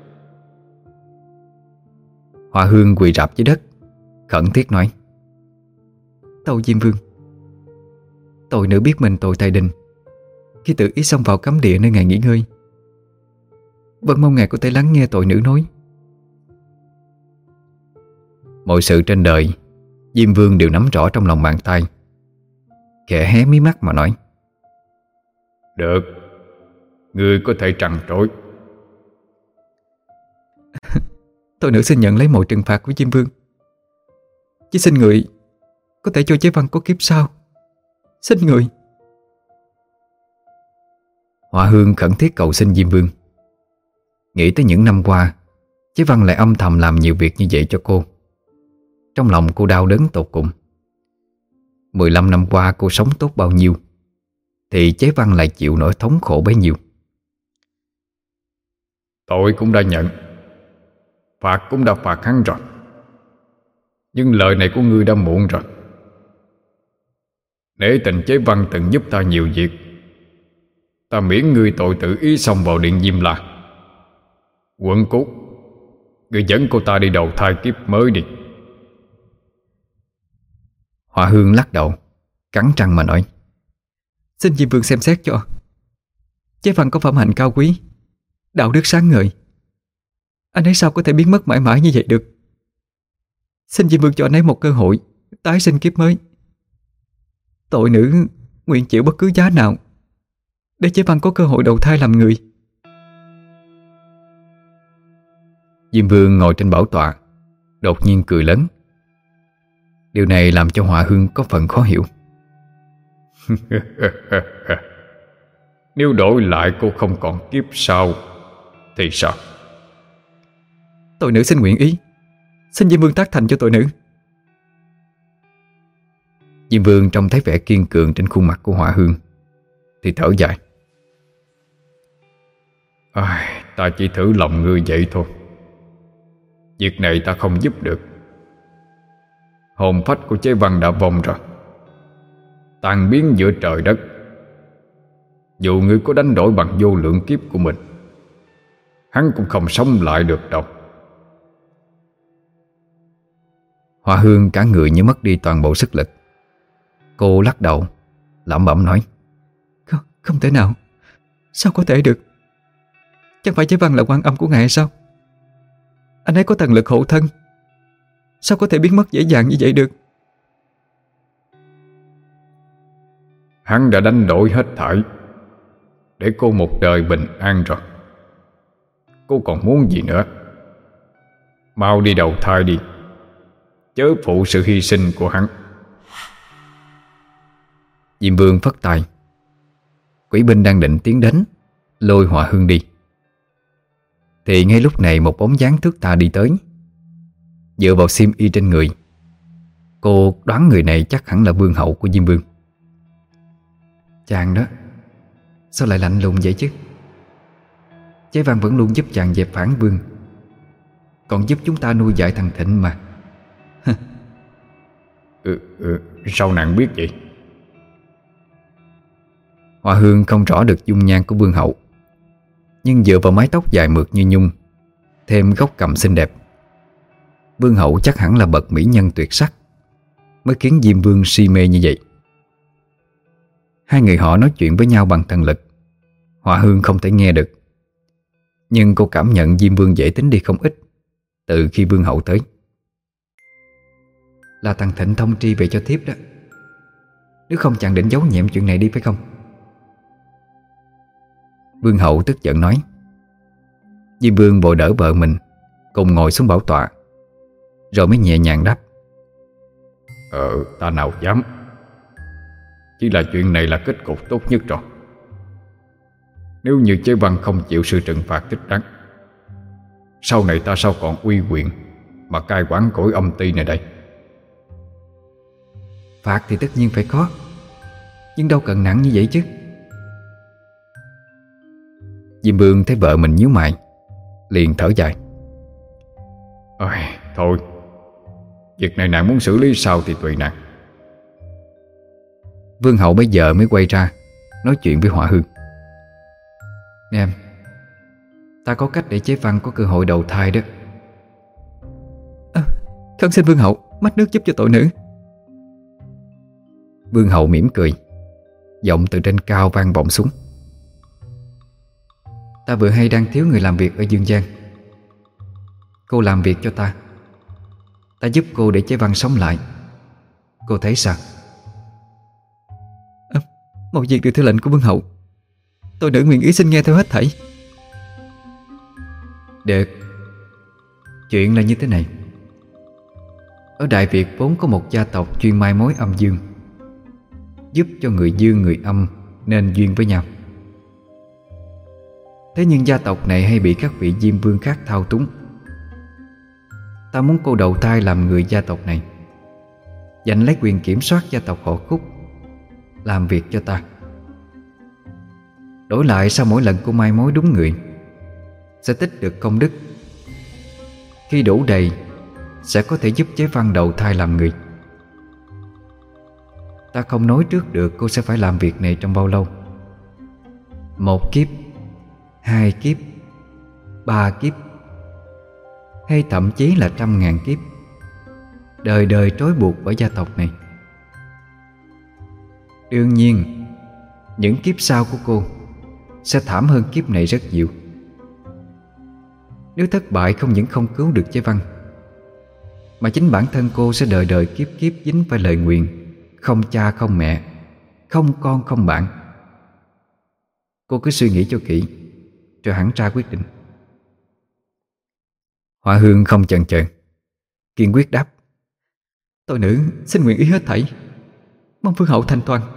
Hoa Hương quỳ rạp dưới đất, khẩn thiết nói: Tâu Diêm Vương, tội nữ biết mình tội tài đình khi tự ý xông vào cấm địa nơi ngài nghỉ ngơi. Vẫn mong ngài có thể lắng nghe tội nữ nói. Mọi sự trên đời Diêm Vương đều nắm rõ trong lòng bàn tay, khẽ hé mí mắt mà nói: Được, ngươi có thể trằn trối. Tội nữ xin nhận lấy mọi trừng phạt của Diêm Vương, chỉ xin người có thể cho chế văn có kiếp sau. Xin người. Hoa Hương khẩn thiết cầu xin Diêm Vương. Nghĩ tới những năm qua chế văn lại âm thầm làm nhiều việc như vậy cho cô, trong lòng cô đau đớn tột cùng. Mười lăm năm qua cô sống tốt bao nhiêu thì chế văn lại chịu nỗi thống khổ bấy nhiêu. Tội cũng đã nhận, phạt cũng đã phạt hắn rồi, nhưng lời này của ngươi đã muộn rồi. Nể tình chế văn từng giúp ta nhiều việc, ta miễn ngươi tội tự ý xông vào điện Diêm La. Quận Cút, ngươi dẫn cô ta đi đầu thai kiếp mới đi. Hoa Hương lắc đầu, cắn răng mà nói: Xin Diêm Vương xem xét cho. Chế văn có phẩm hạnh cao quý, đạo đức sáng ngời, anh ấy sao có thể biến mất mãi mãi như vậy được. Xin Diêm Vương cho anh ấy một cơ hội tái sinh kiếp mới. Tội nữ nguyện chịu bất cứ giá nào để chế văn có cơ hội đầu thai làm người. Diêm Vương ngồi trên bảo tọa, đột nhiên cười lớn. Điều này làm cho Hoa Hương có phần khó hiểu. Nếu đổi lại cô không còn kiếp sau thì sao? Tội nữ xin nguyện ý. Xin Diêm Vương tác thành cho tội nữ. Diêm Vương trông thấy vẻ kiên cường trên khuôn mặt của Hoa Hương thì thở dài: Ai, ta chỉ thử lòng ngươi vậy thôi. Việc này ta không giúp được. Hồn phách của chế văn đã vong rồi, tan biến giữa trời đất. Dù ngươi có đánh đổi bằng vô lượng kiếp của mình, hắn cũng không sống lại được đâu. Hoa Hương cả người như mất đi toàn bộ sức lực. Cô lắc đầu, lẩm bẩm nói: Không, không thể nào. Sao có thể được? Chẳng phải chế văn là quan âm của ngài hay sao? Anh ấy có thần lực hộ thân, sao có thể biến mất dễ dàng như vậy được? Hắn đã đánh đổi hết thảy để cô một đời bình an rồi. Cô còn muốn gì nữa? Mau đi đầu thai đi, chớ phụ sự hy sinh của hắn. Diêm Vương phất tay. Quỷ binh đang định tiến đến lôi Hoa Hương đi, thì ngay lúc này một bóng dáng thước tha đi tới. Dựa vào xiêm y trên người, cô đoán người này chắc hẳn là vương hậu của Diêm Vương. Chàng đó sao lại lạnh lùng vậy chứ? Chế văn vẫn luôn giúp chàng dẹp phản vương, còn giúp chúng ta nuôi dạy thằng Thịnh mà. ừ, ừ, Sao nàng biết vậy? Hoa Hương không rõ được dung nhan của vương hậu, nhưng dựa vào mái tóc dài mượt như nhung, thêm góc cằm xinh đẹp, vương hậu chắc hẳn là bậc mỹ nhân tuyệt sắc, mới khiến Diêm Vương si mê như vậy. Hai người họ nói chuyện với nhau bằng thần lực, Hoa Hương không thể nghe được, nhưng cô cảm nhận Diêm Vương dễ tính đi không ít từ khi vương hậu tới. Là thằng Thịnh thông tri về cho thiếp đó. Nếu không chàng định giấu nhẹm chuyện này đi phải không? Vương hậu tức giận nói. Diêm Vương vội đỡ vợ mình cùng ngồi xuống bảo tọa, rồi mới nhẹ nhàng đáp: Ờ, ta nào dám. Chỉ là chuyện này là kết cục tốt nhất rồi. Nếu như chế văn không chịu sự trừng phạt thích đáng, sau này ta sao còn uy quyền mà cai quản cõi âm ti này đây? Phạt thì tất nhiên phải có, nhưng đâu cần nặng như vậy chứ. Diêm Vương thấy vợ mình nhíu mày, liền thở dài: Ôi, thôi, việc này nàng muốn xử lý sao thì tùy nàng. Vương Hậu bây giờ mới quay ra nói chuyện với Hỏa Hương. Nè em, ta có cách để chế văn có cơ hội đầu thai đó. À, khẩn xin Vương Hậu mách nước giúp cho tội nữ. Vương Hậu mỉm cười, giọng từ trên cao vang vọng xuống. Ta vừa hay đang thiếu người làm việc ở Dương Gian. Cô làm việc cho ta, ta giúp cô để chế văn sống lại. Cô thấy sao? À, một việc được theo lệnh của Vương Hậu. Tôi nữ nguyện ý xin nghe theo hết thảy. Được. Chuyện là như thế này. Ở Đại Việt vốn có một gia tộc chuyên mai mối âm dương, giúp cho người dương người âm nên duyên với nhau. Thế nhưng gia tộc này hay bị các vị diêm vương khác thao túng. Ta muốn cô đầu thai làm người gia tộc này, giành lấy quyền kiểm soát gia tộc họ Khúc, làm việc cho ta. Đổi lại sau mỗi lần cô mai mối đúng người, sẽ tích được công đức. Khi đủ đầy, sẽ có thể giúp chế văn đầu thai làm người. Ta không nói trước được cô sẽ phải làm việc này trong bao lâu. Một kiếp, hai kiếp, ba kiếp, hay thậm chí là trăm ngàn kiếp, đời đời trói buộc bởi gia tộc này. Đương nhiên, những kiếp sau của cô sẽ thảm hơn kiếp này rất nhiều. Nếu thất bại không những không cứu được chế văn, mà chính bản thân cô sẽ đời đời kiếp kiếp dính phải lời nguyền không cha không mẹ, không con không bạn. Cô cứ suy nghĩ cho kỹ, rồi hẳn ra quyết định. Hỏa Hương không chần chờ, kiên quyết đáp. Tôi nữ xin nguyện ý hết thảy, mong Vương Hậu thành toàn.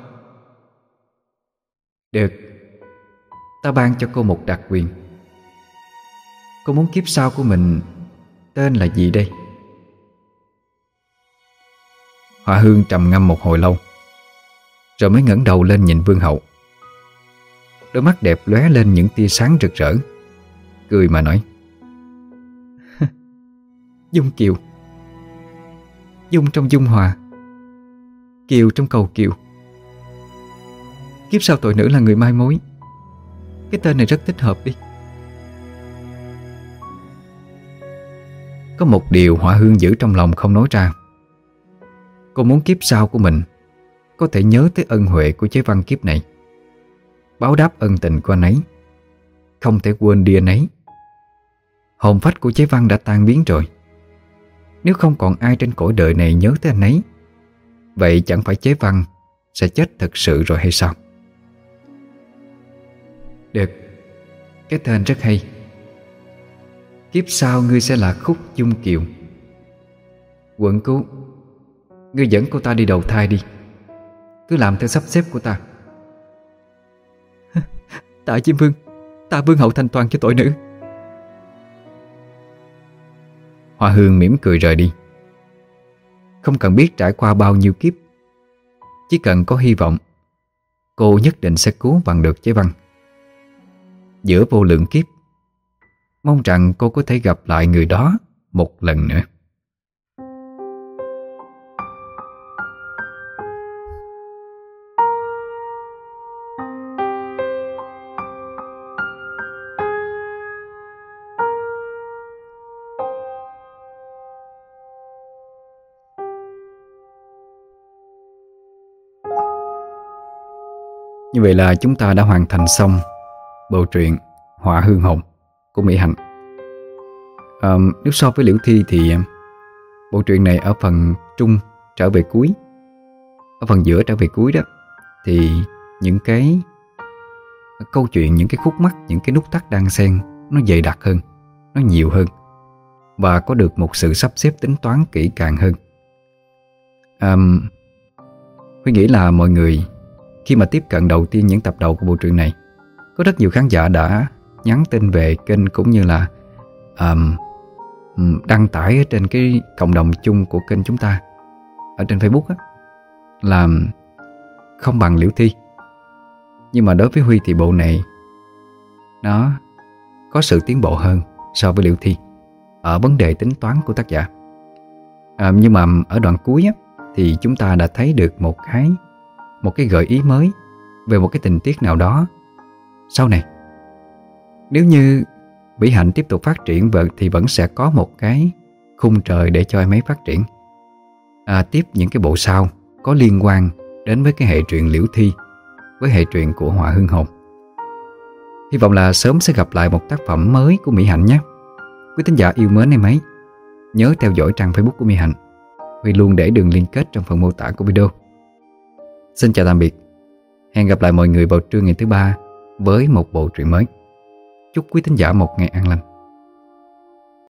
Được, ta ban cho cô một đặc quyền. Cô muốn kiếp sau của mình tên là gì đây? Hỏa Hương trầm ngâm một hồi lâu, rồi mới ngẩng đầu lên nhìn Vương Hậu. Đôi mắt đẹp lóe lên những tia sáng rực rỡ, cười mà nói. Dung Kiều. Dung trong dung hòa, Kiều trong cầu kiều. Kiếp sau tội nữ là người mai mối, cái tên này rất thích hợp đi. Có một điều Hỏa Hương giữ trong lòng không nói ra. Cô muốn kiếp sau của mình có thể nhớ tới ân huệ của chế văn kiếp này, báo đáp ân tình của anh ấy, không thể quên đi anh ấy. Hồn phách của chế văn đã tan biến rồi. Nếu không còn ai trên cõi đời này nhớ tới anh ấy, vậy chẳng phải chế văn sẽ chết thật sự rồi hay sao? Được, cái tên rất hay. Kiếp sau ngươi sẽ là Khúc Dung Kiều. Quận Cứu, ngươi dẫn cô ta đi đầu thai đi, cứ làm theo sắp xếp của ta. Tạ Diêm Vương, tạ Vương Hậu thành toàn cho tội nữ. Hoa Hương mỉm cười rời đi. Không cần biết trải qua bao nhiêu kiếp, chỉ cần có hy vọng, cô nhất định sẽ cứu bằng được chế văn. Giữa vô lượng kiếp, mong rằng cô có thể gặp lại người đó một lần nữa. Như vậy là chúng ta đã hoàn thành xong bộ truyện Hỏa Hương Hồn của Mỹ Hạnh. à, Nếu so với Liễu Thi thì bộ truyện này ở phần trung trở về cuối, ở phần giữa trở về cuối đó, thì những cái câu chuyện, những cái khúc mắc, những cái nút thắt đan xen nó dày đặc hơn, nó nhiều hơn, và có được một sự sắp xếp tính toán kỹ càng hơn. à, Huy nghĩ là mọi người khi mà tiếp cận đầu tiên những tập đầu của bộ truyện này, có rất nhiều khán giả đã nhắn tin về kênh, cũng như là um, đăng tải ở trên cái cộng đồng chung của kênh chúng ta ở trên Facebook á, là không bằng Liễu Thi. Nhưng mà đối với Huy thì bộ này nó có sự tiến bộ hơn so với Liễu Thi. ở vấn đề tính toán của tác giả. à, Nhưng mà ở đoạn cuối á, thì chúng ta đã thấy được một cái Một cái gợi ý mới về một cái tình tiết nào đó sau này. Nếu như Mỹ Hạnh tiếp tục phát triển vợ thì vẫn sẽ có một cái khung trời để cho em ấy phát triển à, tiếp những cái bộ sau có liên quan đến với cái hệ truyện Liễu Thi, với hệ truyện của Họa Hương Hồn. Hy vọng là sớm sẽ gặp lại một tác phẩm mới của Mỹ Hạnh nhé. Quý thính giả yêu mến em ấy, nhớ theo dõi trang Facebook của Mỹ Hạnh. Huy luôn để đường liên kết trong phần mô tả của video. Xin chào tạm biệt. Hẹn gặp lại mọi người vào trưa ngày thứ ba với một bộ truyện mới. Chúc quý thính giả một ngày an lành.